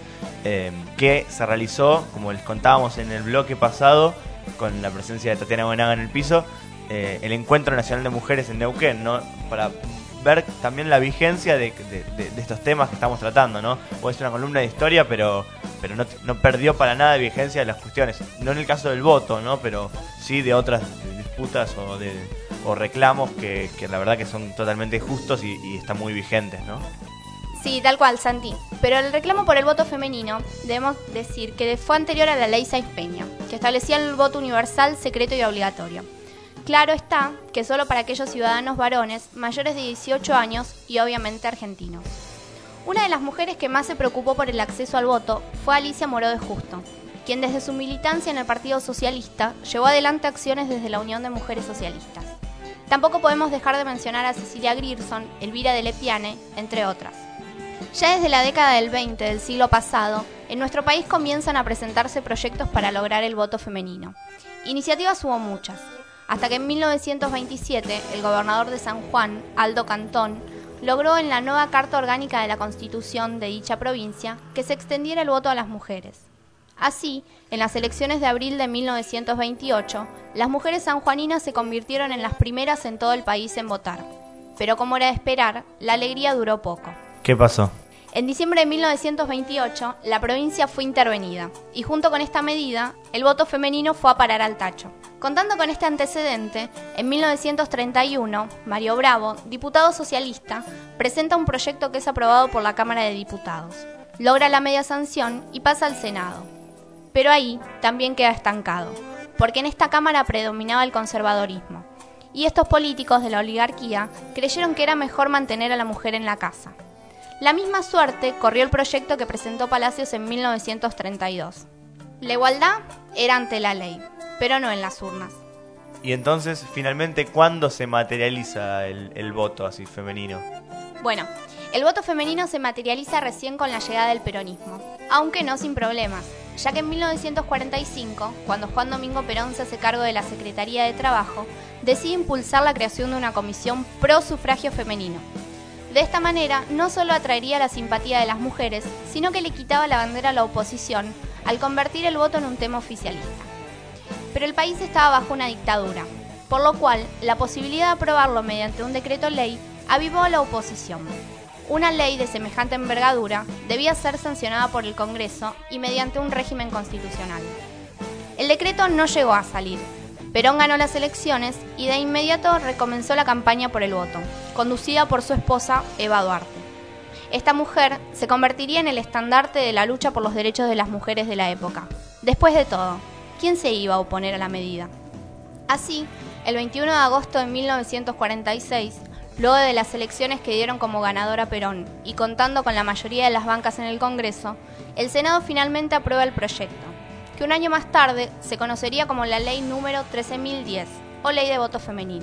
que se realizó, como les contábamos en el bloque pasado, con la presencia de Tatiana Buenaga en el piso, el Encuentro Nacional de Mujeres en Neuquén, ¿no? Para ver también la vigencia de estos temas que estamos tratando, ¿no? Puede ser una columna de historia, pero no perdió para nada de vigencia de las cuestiones. No en el caso del voto, ¿no? Pero sí de otras disputas o reclamos que la verdad que son totalmente justos y están muy vigentes, ¿no? Sí, tal cual, Santi. Pero el reclamo por el voto femenino, debemos decir que fue anterior a la ley Sáenz Peña, que establecía el voto universal, secreto y obligatorio. Claro está que solo para aquellos ciudadanos varones mayores de 18 años y obviamente argentinos. Una de las mujeres que más se preocupó por el acceso al voto fue Alicia Moró de Justo, quien desde su militancia en el Partido Socialista llevó adelante acciones desde la Unión de Mujeres Socialistas. Tampoco podemos dejar de mencionar a Cecilia Grierson, Elvira de Lepiane, entre otras. Ya desde la década del 20 del siglo pasado, en nuestro país comienzan a presentarse proyectos para lograr el voto femenino. Iniciativas hubo muchas, hasta que en 1927 el gobernador de San Juan, Aldo Cantón, logró en la nueva Carta Orgánica de la Constitución de dicha provincia que se extendiera el voto a las mujeres. Así, en las elecciones de abril de 1928, las mujeres sanjuaninas se convirtieron en las primeras en todo el país en votar. Pero como era de esperar, la alegría duró poco. ¿Qué pasó? En diciembre de 1928, la provincia fue intervenida, y junto con esta medida, el voto femenino fue a parar al tacho. Contando con este antecedente, en 1931, Mario Bravo, diputado socialista, presenta un proyecto que es aprobado por la Cámara de Diputados. Logra la media sanción y pasa al Senado. Pero ahí también queda estancado, porque en esta Cámara predominaba el conservadorismo, y estos políticos de la oligarquía creyeron que era mejor mantener a la mujer en la casa. La misma suerte corrió el proyecto que presentó Palacios en 1932. La igualdad era ante la ley, pero no en las urnas. Y entonces, finalmente, ¿cuándo se materializa el voto así femenino? Bueno, el voto femenino se materializa recién con la llegada del peronismo, aunque no sin problemas, ya que en 1945, cuando Juan Domingo Perón se hace cargo de la Secretaría de Trabajo, decide impulsar la creación de una comisión pro sufragio femenino. De esta manera, no solo atraería la simpatía de las mujeres, sino que le quitaba la bandera a la oposición al convertir el voto en un tema oficialista. Pero el país estaba bajo una dictadura, por lo cual la posibilidad de aprobarlo mediante un decreto ley avivó a la oposición. Una ley de semejante envergadura debía ser sancionada por el Congreso y mediante un régimen constitucional. El decreto no llegó a salir. Perón ganó las elecciones y de inmediato recomenzó la campaña por el voto, conducida por su esposa Eva Duarte. Esta mujer se convertiría en el estandarte de la lucha por los derechos de las mujeres de la época. Después de todo, ¿quién se iba a oponer a la medida? Así, el 21 de agosto de 1946, luego de las elecciones que dieron como ganador a Perón y contando con la mayoría de las bancas en el Congreso, el Senado finalmente aprueba el proyecto, que un año más tarde se conocería como la Ley número 13.010, o Ley de Voto Femenino.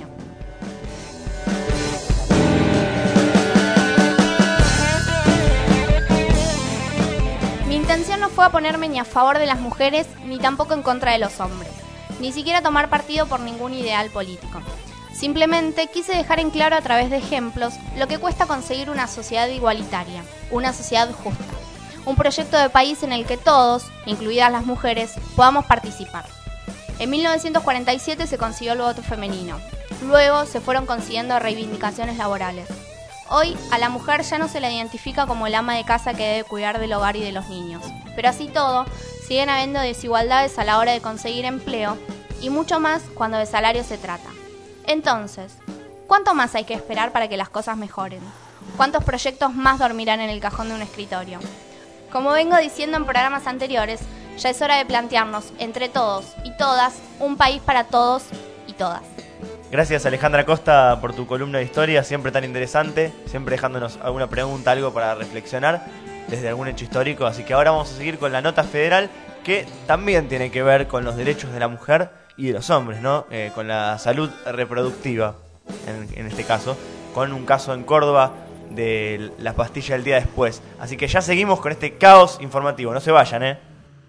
Mi intención no fue a ponerme ni a favor de las mujeres, ni tampoco en contra de los hombres, ni siquiera tomar partido por ningún ideal político. Simplemente quise dejar en claro a través de ejemplos lo que cuesta conseguir una sociedad igualitaria, una sociedad justa. Un proyecto de país en el que todos, incluidas las mujeres, podamos participar. En 1947 se consiguió el voto femenino. Luego se fueron consiguiendo reivindicaciones laborales. Hoy a la mujer ya no se la identifica como el ama de casa que debe cuidar del hogar y de los niños. Pero así todo, siguen habiendo desigualdades a la hora de conseguir empleo y mucho más cuando de salario se trata. Entonces, ¿cuánto más hay que esperar para que las cosas mejoren? ¿Cuántos proyectos más dormirán en el cajón de un escritorio? Como vengo diciendo en programas anteriores, ya es hora de plantearnos, entre todos y todas, un país para todos y todas. Gracias, Alejandra Costa, por tu columna de historia, siempre tan interesante, siempre dejándonos alguna pregunta, algo para reflexionar desde algún hecho histórico. Así que ahora vamos a seguir con la nota federal, que también tiene que ver con los derechos de la mujer y de los hombres, ¿no? Con la salud reproductiva, en este caso, con un caso en Córdoba de la pastilla del día después. Así que ya seguimos con este caos informativo. No se vayan, ¿eh?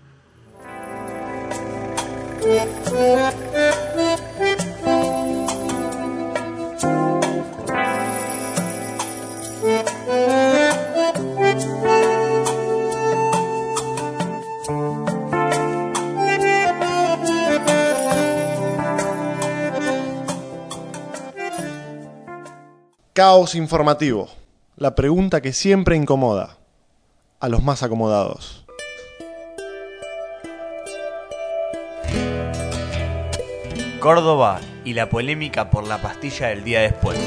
Caos informativo. La pregunta que siempre incomoda a los más acomodados. Córdoba y la polémica por la pastilla del día después.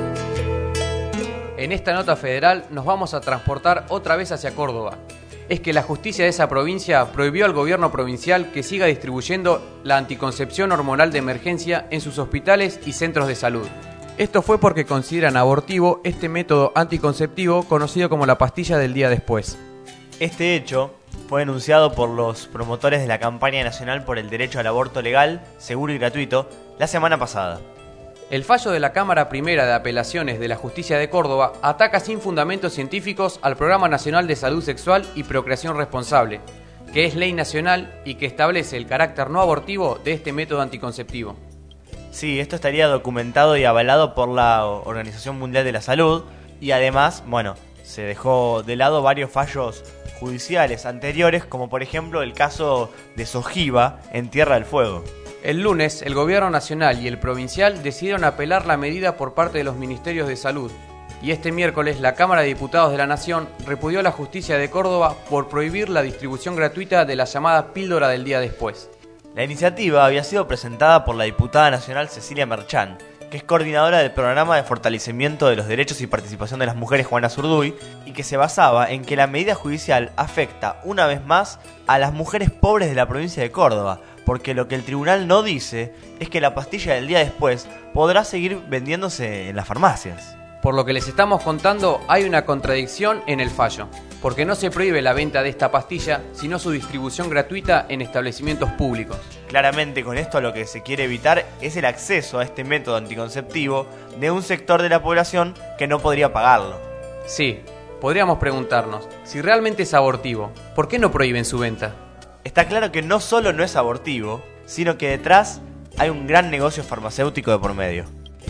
En esta nota federal nos vamos a transportar otra vez hacia Córdoba. Es que la justicia de esa provincia prohibió al gobierno provincial que siga distribuyendo la anticoncepción hormonal de emergencia en sus hospitales y centros de salud. Esto fue porque consideran abortivo este método anticonceptivo conocido como la pastilla del día después. Este hecho fue denunciado por los promotores de la campaña nacional por el derecho al aborto legal, seguro y gratuito la semana pasada. El fallo de la Cámara Primera de Apelaciones de la Justicia de Córdoba ataca sin fundamentos científicos al Programa Nacional de Salud Sexual y Procreación Responsable, que es ley nacional y que establece el carácter no abortivo de este método anticonceptivo. Sí, esto estaría documentado y avalado por la Organización Mundial de la Salud y además, se dejó de lado varios fallos judiciales anteriores, como por ejemplo el caso de Sojiva en Tierra del Fuego. El lunes, el gobierno nacional y el provincial decidieron apelar la medida por parte de los ministerios de salud. Y este miércoles, la Cámara de Diputados de la Nación repudió a la justicia de Córdoba por prohibir la distribución gratuita de la llamada píldora del día después. La iniciativa había sido presentada por la diputada nacional Cecilia Merchán, que es coordinadora del programa de fortalecimiento de los derechos y participación de las mujeres Juana Zurduy, y que se basaba en que la medida judicial afecta una vez más a las mujeres pobres de la provincia de Córdoba, porque lo que el tribunal no dice es que la pastilla del día después podrá seguir vendiéndose en las farmacias. Por lo que les estamos contando, hay una contradicción en el fallo, porque no se prohíbe la venta de esta pastilla, sino su distribución gratuita en establecimientos públicos. Claramente con esto lo que se quiere evitar es el acceso a este método anticonceptivo de un sector de la población que no podría pagarlo. Sí, podríamos preguntarnos, si realmente es abortivo, ¿por qué no prohíben su venta? Está claro que no solo no es abortivo, sino que detrás hay un gran negocio farmacéutico de por medio.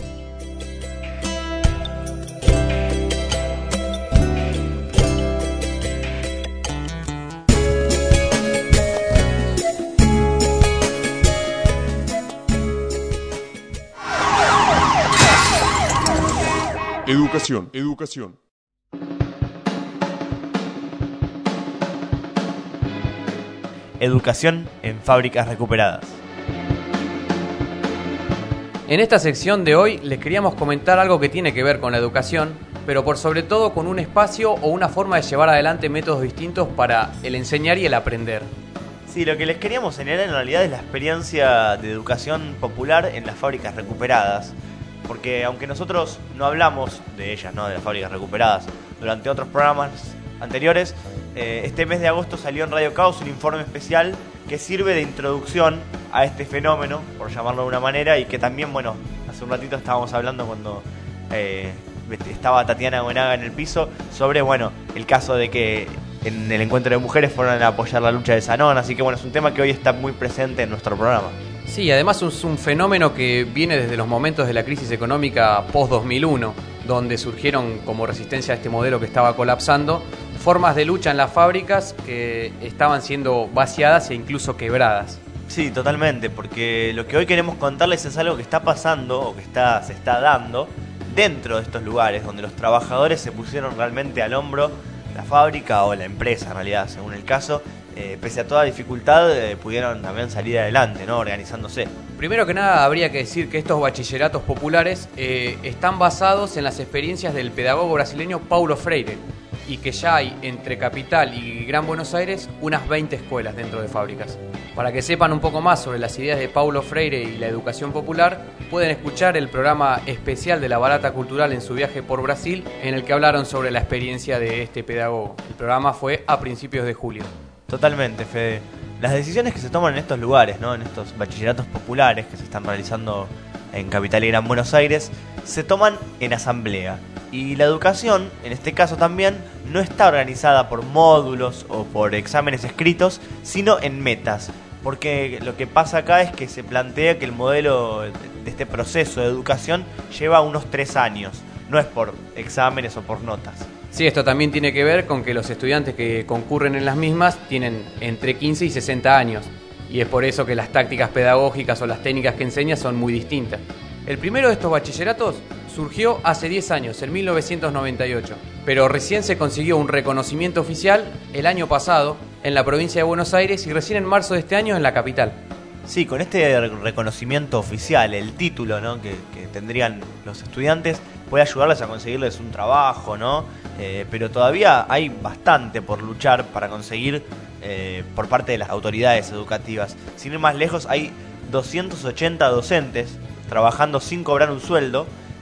Educación. Educación en fábricas recuperadas. En esta sección de hoy les queríamos comentar algo que tiene que ver con la educación, pero por sobre todo con un espacio o una forma de llevar adelante métodos distintos para el enseñar y el aprender. Sí, lo que les queríamos señalar en realidad es la experiencia de educación popular en las fábricas recuperadas. Porque aunque nosotros no hablamos de ellas, de las fábricas recuperadas, durante otros programas anteriores, este mes de agosto salió en Radio Caos un informe especial que sirve de introducción a este fenómeno, por llamarlo de una manera, y que también, hace un ratito estábamos hablando cuando estaba Tatiana Buenaga en el piso, sobre, el caso de que en el encuentro de mujeres fueron a apoyar la lucha de Sanón, así que es un tema que hoy está muy presente en nuestro programa. Sí, además es un fenómeno que viene desde los momentos de la crisis económica post-2001, donde surgieron como resistencia a este modelo que estaba colapsando, formas de lucha en las fábricas que estaban siendo vaciadas e incluso quebradas. Sí, totalmente, porque lo que hoy queremos contarles es algo que está pasando o que se está dando dentro de estos lugares, donde los trabajadores se pusieron realmente al hombro, la fábrica o la empresa en realidad, según el caso, pese a toda dificultad, pudieron también salir adelante, organizándose. Primero que nada, habría que decir que estos bachilleratos populares están basados en las experiencias del pedagogo brasileño Paulo Freire, y que ya hay entre Capital y Gran Buenos Aires unas 20 escuelas dentro de fábricas. Para que sepan un poco más sobre las ideas de Paulo Freire y la educación popular, pueden escuchar el programa especial de La Barata Cultural en su viaje por Brasil, en el que hablaron sobre la experiencia de este pedagogo. El programa fue a principios de julio. Totalmente, Fede. Las decisiones que se toman en estos lugares, en estos bachilleratos populares que se están realizando en Capital y Gran Buenos Aires, se toman en asamblea. Y la educación, en este caso también, no está organizada por módulos o por exámenes escritos, sino en metas. Porque lo que pasa acá es que se plantea que el modelo de este proceso de educación lleva unos 3 años. No es por exámenes o por notas. Sí, esto también tiene que ver con que los estudiantes que concurren en las mismas tienen entre 15 y 60 años. Y es por eso que las tácticas pedagógicas o las técnicas que enseña son muy distintas. El primero de estos bachilleratos surgió hace 10 años, en 1998, pero recién se consiguió un reconocimiento oficial el año pasado en la provincia de Buenos Aires y recién en marzo de este año en la capital. Sí, con este reconocimiento oficial, el título que tendrían los estudiantes puede ayudarles a conseguirles un trabajo, pero todavía hay bastante por luchar para conseguir por parte de las autoridades educativas. Sin ir más lejos, hay 280 docentes trabajando sin cobrar un sueldo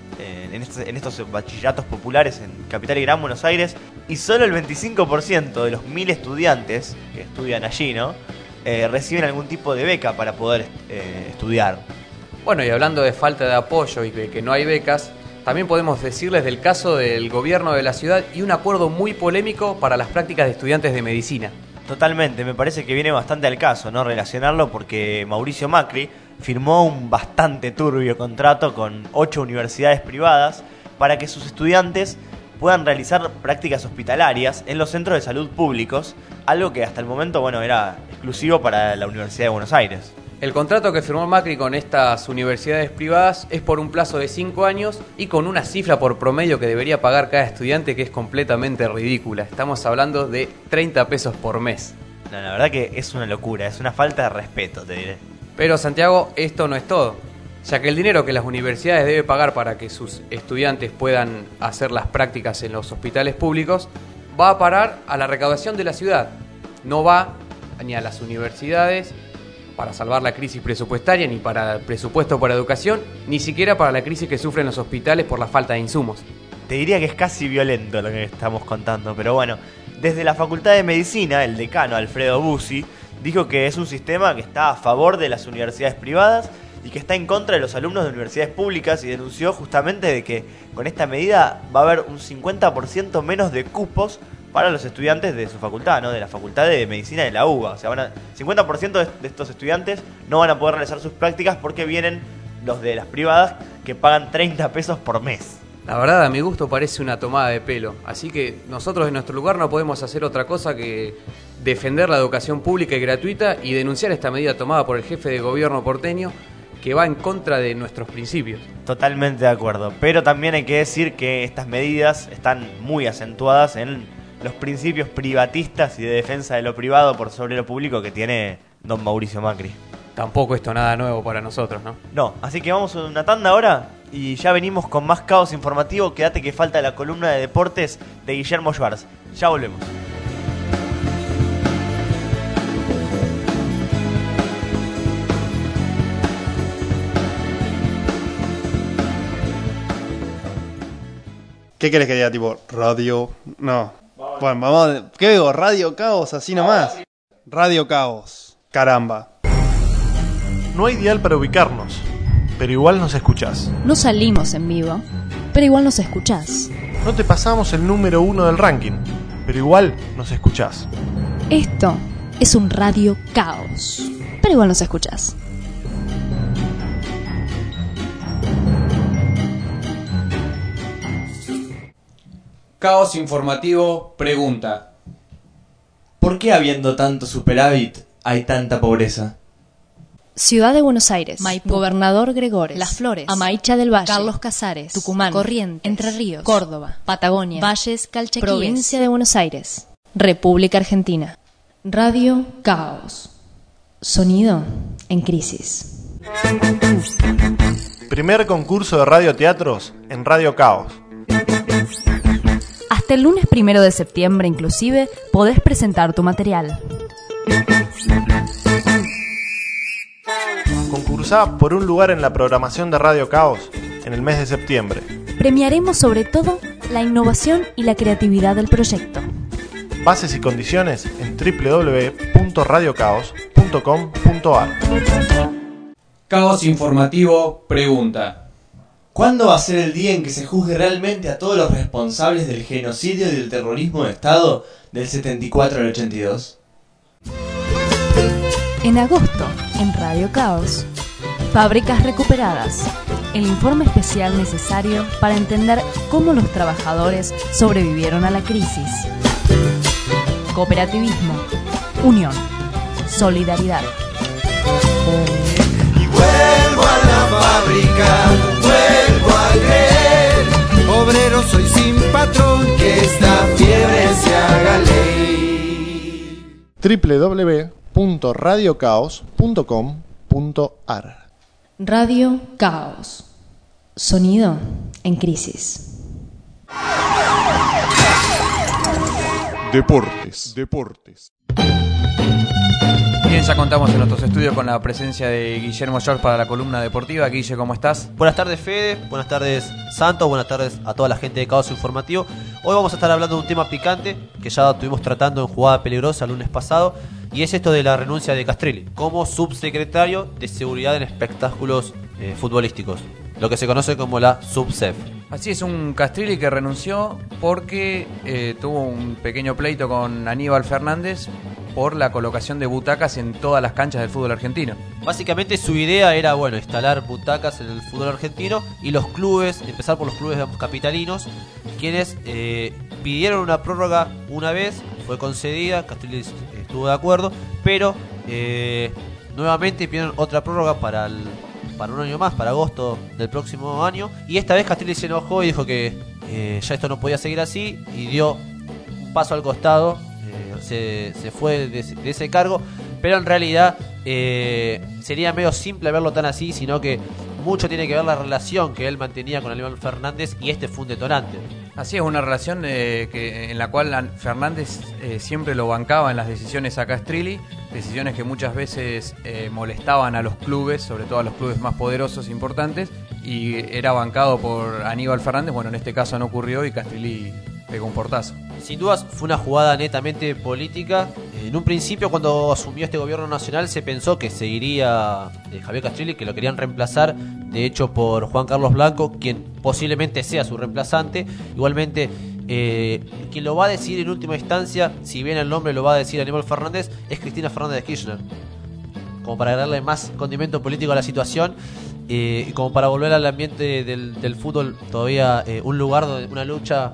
en estos bachilleratos populares en Capital y Gran Buenos Aires, y solo el 25% de los 1000 estudiantes que estudian allí reciben algún tipo de beca para poder estudiar. Bueno, y hablando de falta de apoyo y de que no hay becas, también podemos decirles del caso del gobierno de la ciudad y un acuerdo muy polémico para las prácticas de estudiantes de medicina. Totalmente, me parece que viene bastante al caso, ¿no? Relacionarlo porque Mauricio Macri firmó un bastante turbio contrato con 8 universidades privadas para que sus estudiantes puedan realizar prácticas hospitalarias en los centros de salud públicos, algo que hasta el momento, bueno, era exclusivo para la Universidad de Buenos Aires. El contrato que firmó Macri con estas universidades privadas es por un plazo de 5 años y con una cifra por promedio que debería pagar cada estudiante que es completamente ridícula. Estamos hablando de 30 pesos por mes. No, la verdad que es una locura, es una falta de respeto, te diré. Pero Santiago, esto no es todo, ya que el dinero que las universidades deben pagar para que sus estudiantes puedan hacer las prácticas en los hospitales públicos va a parar a la recaudación de la ciudad. No va ni a las universidades para salvar la crisis presupuestaria, ni para el presupuesto para educación, ni siquiera para la crisis que sufren los hospitales por la falta de insumos. Te diría que es casi violento lo que estamos contando, pero bueno, desde la Facultad de Medicina, el decano Alfredo Bussi dijo que es un sistema que está a favor de las universidades privadas y que está en contra de los alumnos de universidades públicas, y denunció justamente de que con esta medida va a haber un 50% menos de cupos para los estudiantes de su facultad, ¿no? De la Facultad de Medicina de la UBA. O sea, 50% de estos estudiantes no van a poder realizar sus prácticas porque vienen los de las privadas que pagan 30 pesos por mes. La verdad, a mi gusto parece una tomada de pelo. Así que nosotros en nuestro lugar no podemos hacer otra cosa que defender la educación pública y gratuita y denunciar esta medida tomada por el jefe de gobierno porteño que va en contra de nuestros principios. Totalmente de acuerdo. Pero también hay que decir que estas medidas están muy acentuadas en los principios privatistas y de defensa de lo privado por sobre lo público que tiene don Mauricio Macri. Tampoco esto nada nuevo para nosotros, ¿no? No, así que vamos a una tanda ahora y ya venimos con más caos informativo. Quédate que falta la columna de deportes de Guillermo Schwartz. Ya volvemos. ¿Qué querés que diga? Tipo, radio... No. Bueno, vamos... ¿Qué digo? Radio Caos, así nomás. Radio Caos. Caramba. No hay dial para ubicarnos, pero igual nos escuchás. No salimos en vivo, pero igual nos escuchás. No te pasamos el número 1 del ranking, pero igual nos escuchás. Esto es un Radio Caos, pero igual nos escuchás. Caos Informativo pregunta: ¿por qué habiendo tanto superávit hay tanta pobreza? Ciudad de Buenos Aires, Maipú, Gobernador Gregores, Las Flores, Amaicha del Valle, Carlos Casares, Tucumán, Corrientes, Entre Ríos, Córdoba, Patagonia, Valles, Calchaquíes, Provincia de Buenos Aires, República Argentina. Radio Caos. Sonido en crisis. Primer concurso de radioteatros en Radio Caos. Hasta el lunes 1 de septiembre inclusive podés presentar tu material. Concursá por un lugar en la programación de Radio Caos en el mes de septiembre. Premiaremos sobre todo la innovación y la creatividad del proyecto. Bases y condiciones en www.radiocaos.com.ar. Caos Informativo pregunta: ¿cuándo va a ser el día en que se juzgue realmente a todos los responsables del genocidio y del terrorismo de Estado del 74 al 82? En agosto, en Radio Caos, Fábricas Recuperadas, el informe especial necesario para entender cómo los trabajadores sobrevivieron a la crisis. Cooperativismo, unión, solidaridad. Y vuelvo a la fábrica, vuelvo a creer. Obrero soy sin patrón, que esta fiebre se haga ley. www.radiocaos.com.ar. Radio Caos. Sonido en crisis. Deportes. Bien, ya contamos en nuestros estudios con la presencia de Guillermo Schwartz para la columna deportiva. Guille, ¿cómo estás? Buenas tardes, Fede, buenas tardes, Santos, buenas tardes a toda la gente de Caos Informativo. Hoy vamos a estar hablando de un tema picante que ya estuvimos tratando en Jugada Peligrosa el lunes pasado, y es esto de la renuncia de Castrelli como subsecretario de Seguridad en Espectáculos futbolísticos, lo que se conoce como la Subsef. Así es, un Castrilli que renunció porque tuvo un pequeño pleito con Aníbal Fernández por la colocación de butacas en todas las canchas del fútbol argentino. Básicamente su idea era, bueno, instalar butacas en el fútbol argentino y los clubes, empezar por los clubes, digamos, capitalinos, quienes pidieron una prórroga una vez, fue concedida, Castrilli estuvo de acuerdo, pero nuevamente pidieron otra prórroga para un año más, para agosto del próximo año, y esta vez Castrilli se enojó y dijo que ya esto no podía seguir así y dio un paso al costado. Se fue de ese cargo, pero en realidad sería medio simple verlo tan así, sino que mucho tiene que ver la relación que él mantenía con Aníbal Fernández, y este fue un detonante. Así es, una relación en la cual Fernández siempre lo bancaba en las decisiones a Castrilli, decisiones que muchas veces molestaban a los clubes, sobre todo a los clubes más poderosos e importantes, y era bancado por Aníbal Fernández. Bueno, en este caso no ocurrió y Castrilli pegó un portazo. Sin dudas fue una jugada netamente política. En un principio, cuando asumió este gobierno nacional, se pensó que seguiría Javier Castrilli, que lo querían reemplazar, de hecho, por Juan Carlos Blanco, quien posiblemente sea su reemplazante. Igualmente, quien lo va a decir en última instancia, si bien el nombre lo va a decir Aníbal Fernández, es Cristina Fernández de Kirchner, como para darle más condimento político a la situación. Y como para volver al ambiente del fútbol todavía un lugar, una lucha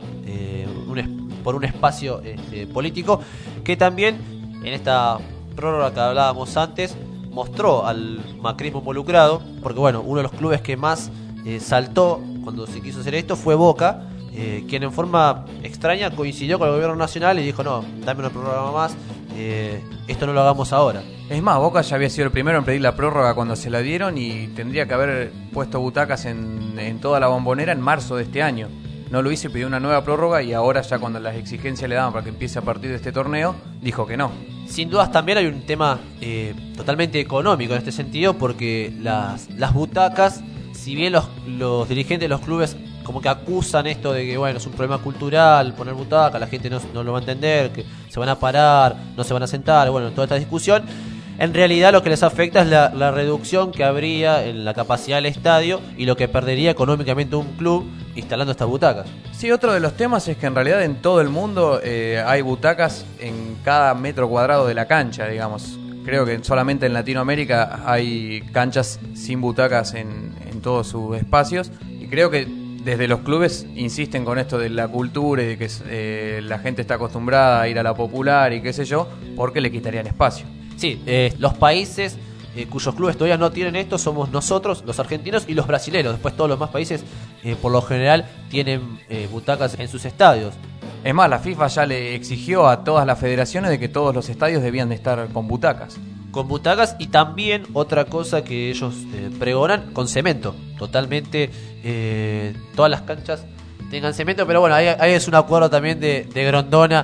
por un espacio político, que también en esta prórroga que hablábamos antes mostró al macrismo involucrado, porque bueno, uno de los clubes que más saltó cuando se quiso hacer esto fue Boca, quien en forma extraña coincidió con el gobierno nacional y dijo: no, dame una prórroga más, esto no lo hagamos ahora. Es más, Boca ya había sido el primero en pedir la prórroga cuando se la dieron, y tendría que haber puesto butacas en toda la Bombonera en marzo de este año. No lo hizo y pidió una nueva prórroga, y ahora ya cuando las exigencias le daban para que empiece a partir de este torneo, dijo que no. Sin dudas también hay un tema totalmente económico en este sentido, porque las butacas, si bien los dirigentes de los clubes como que acusan esto de que bueno, es un problema cultural poner butacas, la gente no lo va a entender, que se van a parar, no se van a sentar, bueno, toda esta discusión, en realidad lo que les afecta es la reducción que habría en la capacidad del estadio y lo que perdería económicamente un club instalando estas butacas. Sí, otro de los temas es que en realidad en todo el mundo hay butacas en cada metro cuadrado de la cancha, digamos. Creo que solamente en Latinoamérica hay canchas sin butacas en todos sus espacios, y creo que desde los clubes insisten con esto de la cultura y de que la gente está acostumbrada a ir a la popular y qué sé yo, porque le quitarían espacio. Sí, los países cuyos clubes todavía no tienen esto somos nosotros, los argentinos y los brasileños. Después todos los demás países por lo general tienen butacas en sus estadios. Es más, la FIFA ya le exigió a todas las federaciones de que todos los estadios debían de estar con butacas. Con butacas, y también otra cosa que ellos pregonan, con cemento. Totalmente, todas las canchas tengan cemento, pero bueno, ahí es un acuerdo también de Grondona,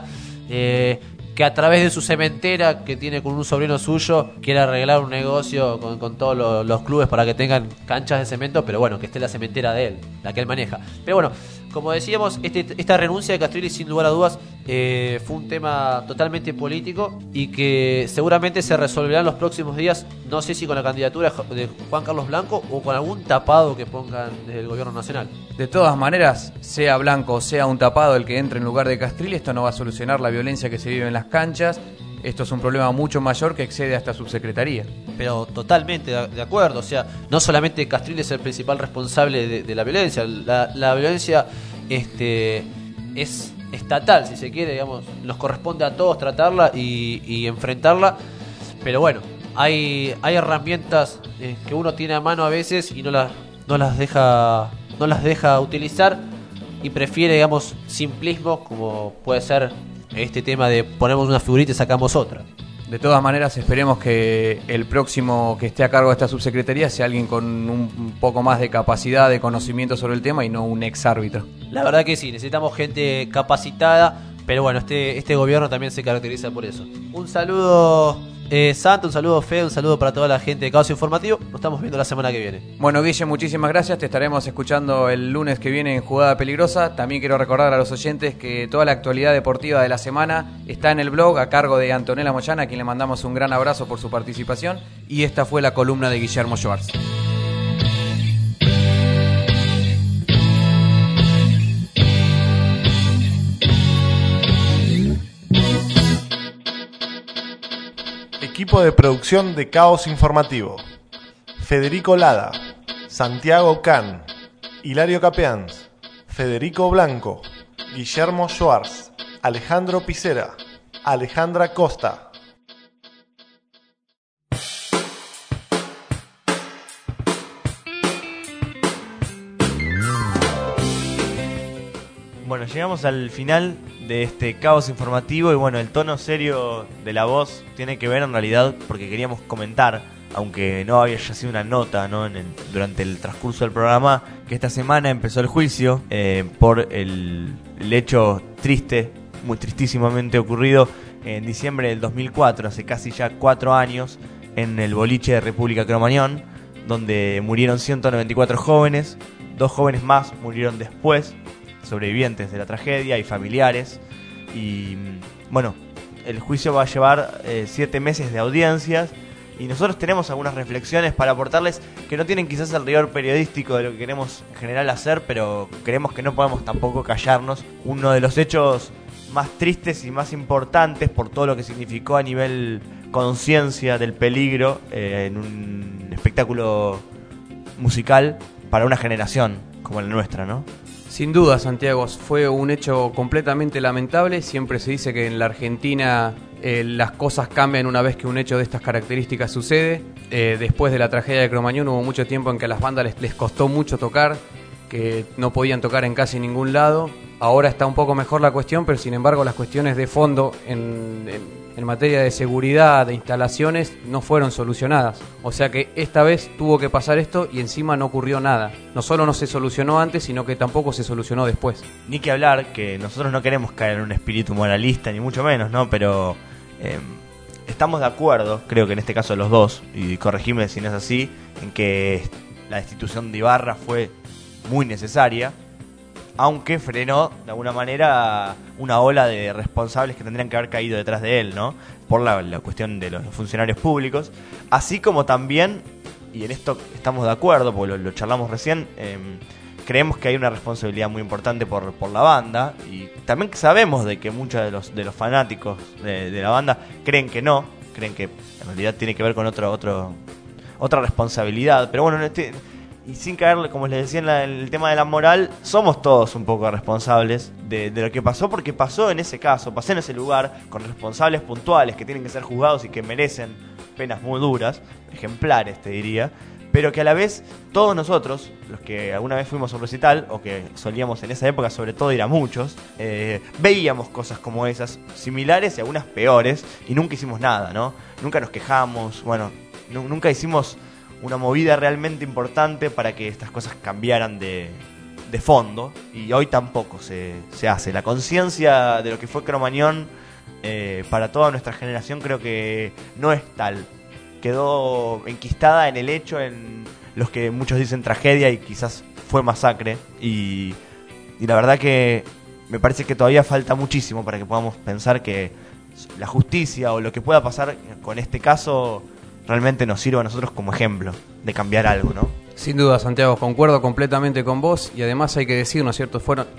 que a través de su cementera que tiene con un sobrino suyo quiere arreglar un negocio con todos los clubes para que tengan canchas de cemento, pero bueno, que esté la cementera de él, la que él maneja. Pero bueno, como decíamos, esta renuncia de Castrilli sin lugar a dudas fue un tema totalmente político y que seguramente se resolverá en los próximos días, no sé si con la candidatura de Juan Carlos Blanco o con algún tapado que pongan desde el gobierno nacional. De todas maneras, sea Blanco o sea un tapado el que entre en lugar de Castrilli, esto no va a solucionar la violencia que se vive en las canchas. Esto es un problema mucho mayor que excede a esta subsecretaría. Pero totalmente de acuerdo, o sea, no solamente Castrilli es el principal responsable de la violencia, la violencia es estatal, si se quiere, digamos, nos corresponde a todos tratarla y enfrentarla, pero bueno, hay herramientas que uno tiene a mano a veces y no las deja utilizar y prefiere, digamos, simplismo, como puede ser este tema de ponemos una figurita y sacamos otra. De todas maneras, esperemos que el próximo que esté a cargo de esta subsecretaría sea alguien con un poco más de capacidad, de conocimiento sobre el tema y no un ex árbitro. La verdad que sí, necesitamos gente capacitada, pero bueno, este gobierno también se caracteriza por eso. Un saludo Santo, un saludo Fede, un saludo para toda la gente de Caos Informativo. Nos estamos viendo la semana que viene. Bueno, Guille, muchísimas gracias. Te estaremos escuchando el lunes que viene en Jugada Peligrosa. También quiero recordar a los oyentes que toda la actualidad deportiva de la semana está en el blog a cargo de Antonella Moyana, a quien le mandamos un gran abrazo por su participación. Y esta fue la columna de Guillermo Schwartz. Equipo de producción de Caos Informativo: Federico Lada, Santiago Can, Hilario Capeans, Federico Blanco, Guillermo Schwartz, Alejandro Picera, Alejandra Costa. Bueno, llegamos al final de este Caos Informativo y bueno, el tono serio de la voz tiene que ver en realidad porque queríamos comentar, aunque no había ya sido una nota, ¿no? Durante el transcurso del programa, que esta semana empezó el juicio por el hecho triste, muy tristísimamente ocurrido en diciembre del 2004, hace casi ya 4 años, en el boliche de República Cromañón, donde murieron 194 jóvenes, 2 jóvenes más murieron después, sobrevivientes de la tragedia y familiares. Y bueno, el juicio va a llevar 7 meses de audiencias y nosotros tenemos algunas reflexiones para aportarles que no tienen quizás el rigor periodístico de lo que queremos en general hacer, pero creemos que no podemos tampoco callarnos. Uno de los hechos más tristes y más importantes por todo lo que significó a nivel conciencia del peligro en un espectáculo musical para una generación como la nuestra, ¿no? Sin duda, Santiago, fue un hecho completamente lamentable. Siempre se dice que en la Argentina las cosas cambian una vez que un hecho de estas características sucede. Después de la tragedia de Cromañón hubo mucho tiempo en que a las bandas les costó mucho tocar, que no podían tocar en casi ningún lado. Ahora está un poco mejor la cuestión, pero sin embargo las cuestiones de fondo en materia de seguridad, de instalaciones, no fueron solucionadas. O sea que esta vez tuvo que pasar esto y encima no ocurrió nada. No solo no se solucionó antes, sino que tampoco se solucionó después. Ni que hablar que nosotros no queremos caer en un espíritu moralista, ni mucho menos, ¿no? Pero estamos de acuerdo, creo que en este caso los dos, y corregime si no es así, en que la destitución de Ibarra fue muy necesaria, aunque frenó de alguna manera una ola de responsables que tendrían que haber caído detrás de él, ¿no? Por la cuestión de los funcionarios públicos, así como también, y en esto estamos de acuerdo, porque lo charlamos recién, creemos que hay una responsabilidad muy importante por la banda, y también sabemos de que muchos de los fanáticos de la banda creen que no, creen que en realidad tiene que ver con otra responsabilidad, pero bueno, y sin caer, como les decía, en el tema de la moral, somos todos un poco responsables de lo que pasó, porque pasó en ese caso, pasó en ese lugar, con responsables puntuales que tienen que ser juzgados y que merecen penas muy duras, ejemplares te diría, pero que a la vez todos nosotros, los que alguna vez fuimos a un recital, o que solíamos en esa época sobre todo ir a muchos, veíamos cosas como esas, similares y algunas peores, y nunca hicimos nada, ¿no? Nunca nos quejamos, bueno, nunca hicimos una movida realmente importante para que estas cosas cambiaran de fondo, y hoy tampoco se hace. La conciencia de lo que fue Cromañón para toda nuestra generación creo que no es tal. Quedó enquistada en el hecho, en los que muchos dicen tragedia y quizás fue masacre, y la verdad que me parece que todavía falta muchísimo para que podamos pensar que la justicia o lo que pueda pasar con este caso realmente nos sirva a nosotros como ejemplo de cambiar algo, ¿no? Sin duda, Santiago, concuerdo completamente con vos, y además hay que decir, ¿no es cierto?, fueron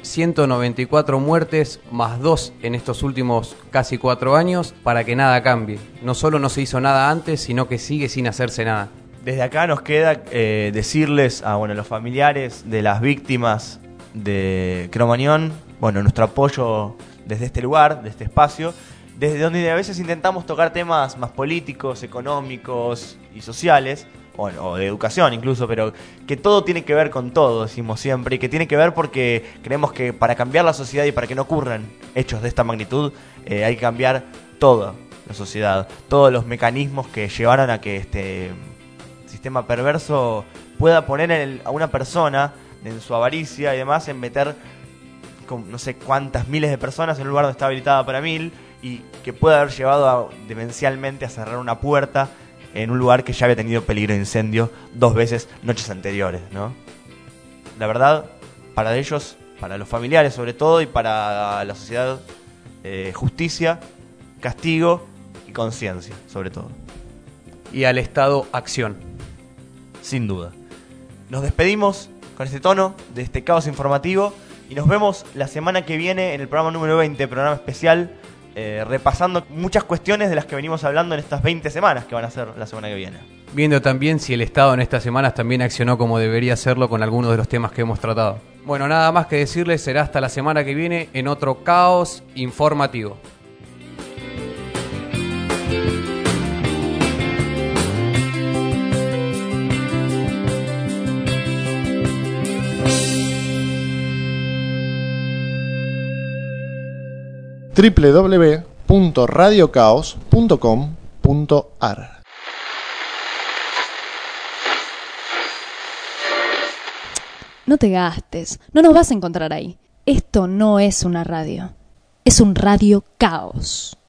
194 muertes más 2 en estos últimos casi 4 años para que nada cambie. No solo no se hizo nada antes, sino que sigue sin hacerse nada. Desde acá nos queda decirles a los familiares de las víctimas de Cromañón, nuestro apoyo desde este lugar, de este espacio, desde donde a veces intentamos tocar temas más políticos, económicos y sociales, o de educación incluso, pero que todo tiene que ver con todo, decimos siempre, y que tiene que ver porque creemos que para cambiar la sociedad y para que no ocurran hechos de esta magnitud, hay que cambiar toda la sociedad, todos los mecanismos que llevaron a que este sistema perverso pueda poner a una persona en su avaricia y demás, en meter con no sé cuántas miles de personas en un lugar donde está habilitada para 1000, y que puede haber llevado demencialmente a cerrar una puerta en un lugar que ya había tenido peligro de incendio 2 veces noches anteriores, ¿no? La verdad, para ellos, para los familiares sobre todo, y para la sociedad, justicia, castigo y conciencia sobre todo. Y al Estado, acción. Sin duda. Nos despedimos con este tono de este caos informativo y nos vemos la semana que viene en el programa número 20, programa especial repasando muchas cuestiones de las que venimos hablando en estas 20 semanas que van a ser la semana que viene. Viendo también si el Estado en estas semanas también accionó como debería hacerlo con algunos de los temas que hemos tratado. Bueno, nada más que decirles, será hasta la semana que viene en otro Caos Informativo. www.radiocaos.com.ar. No te gastes, no nos vas a encontrar ahí. Esto no es una radio, es un radio caos.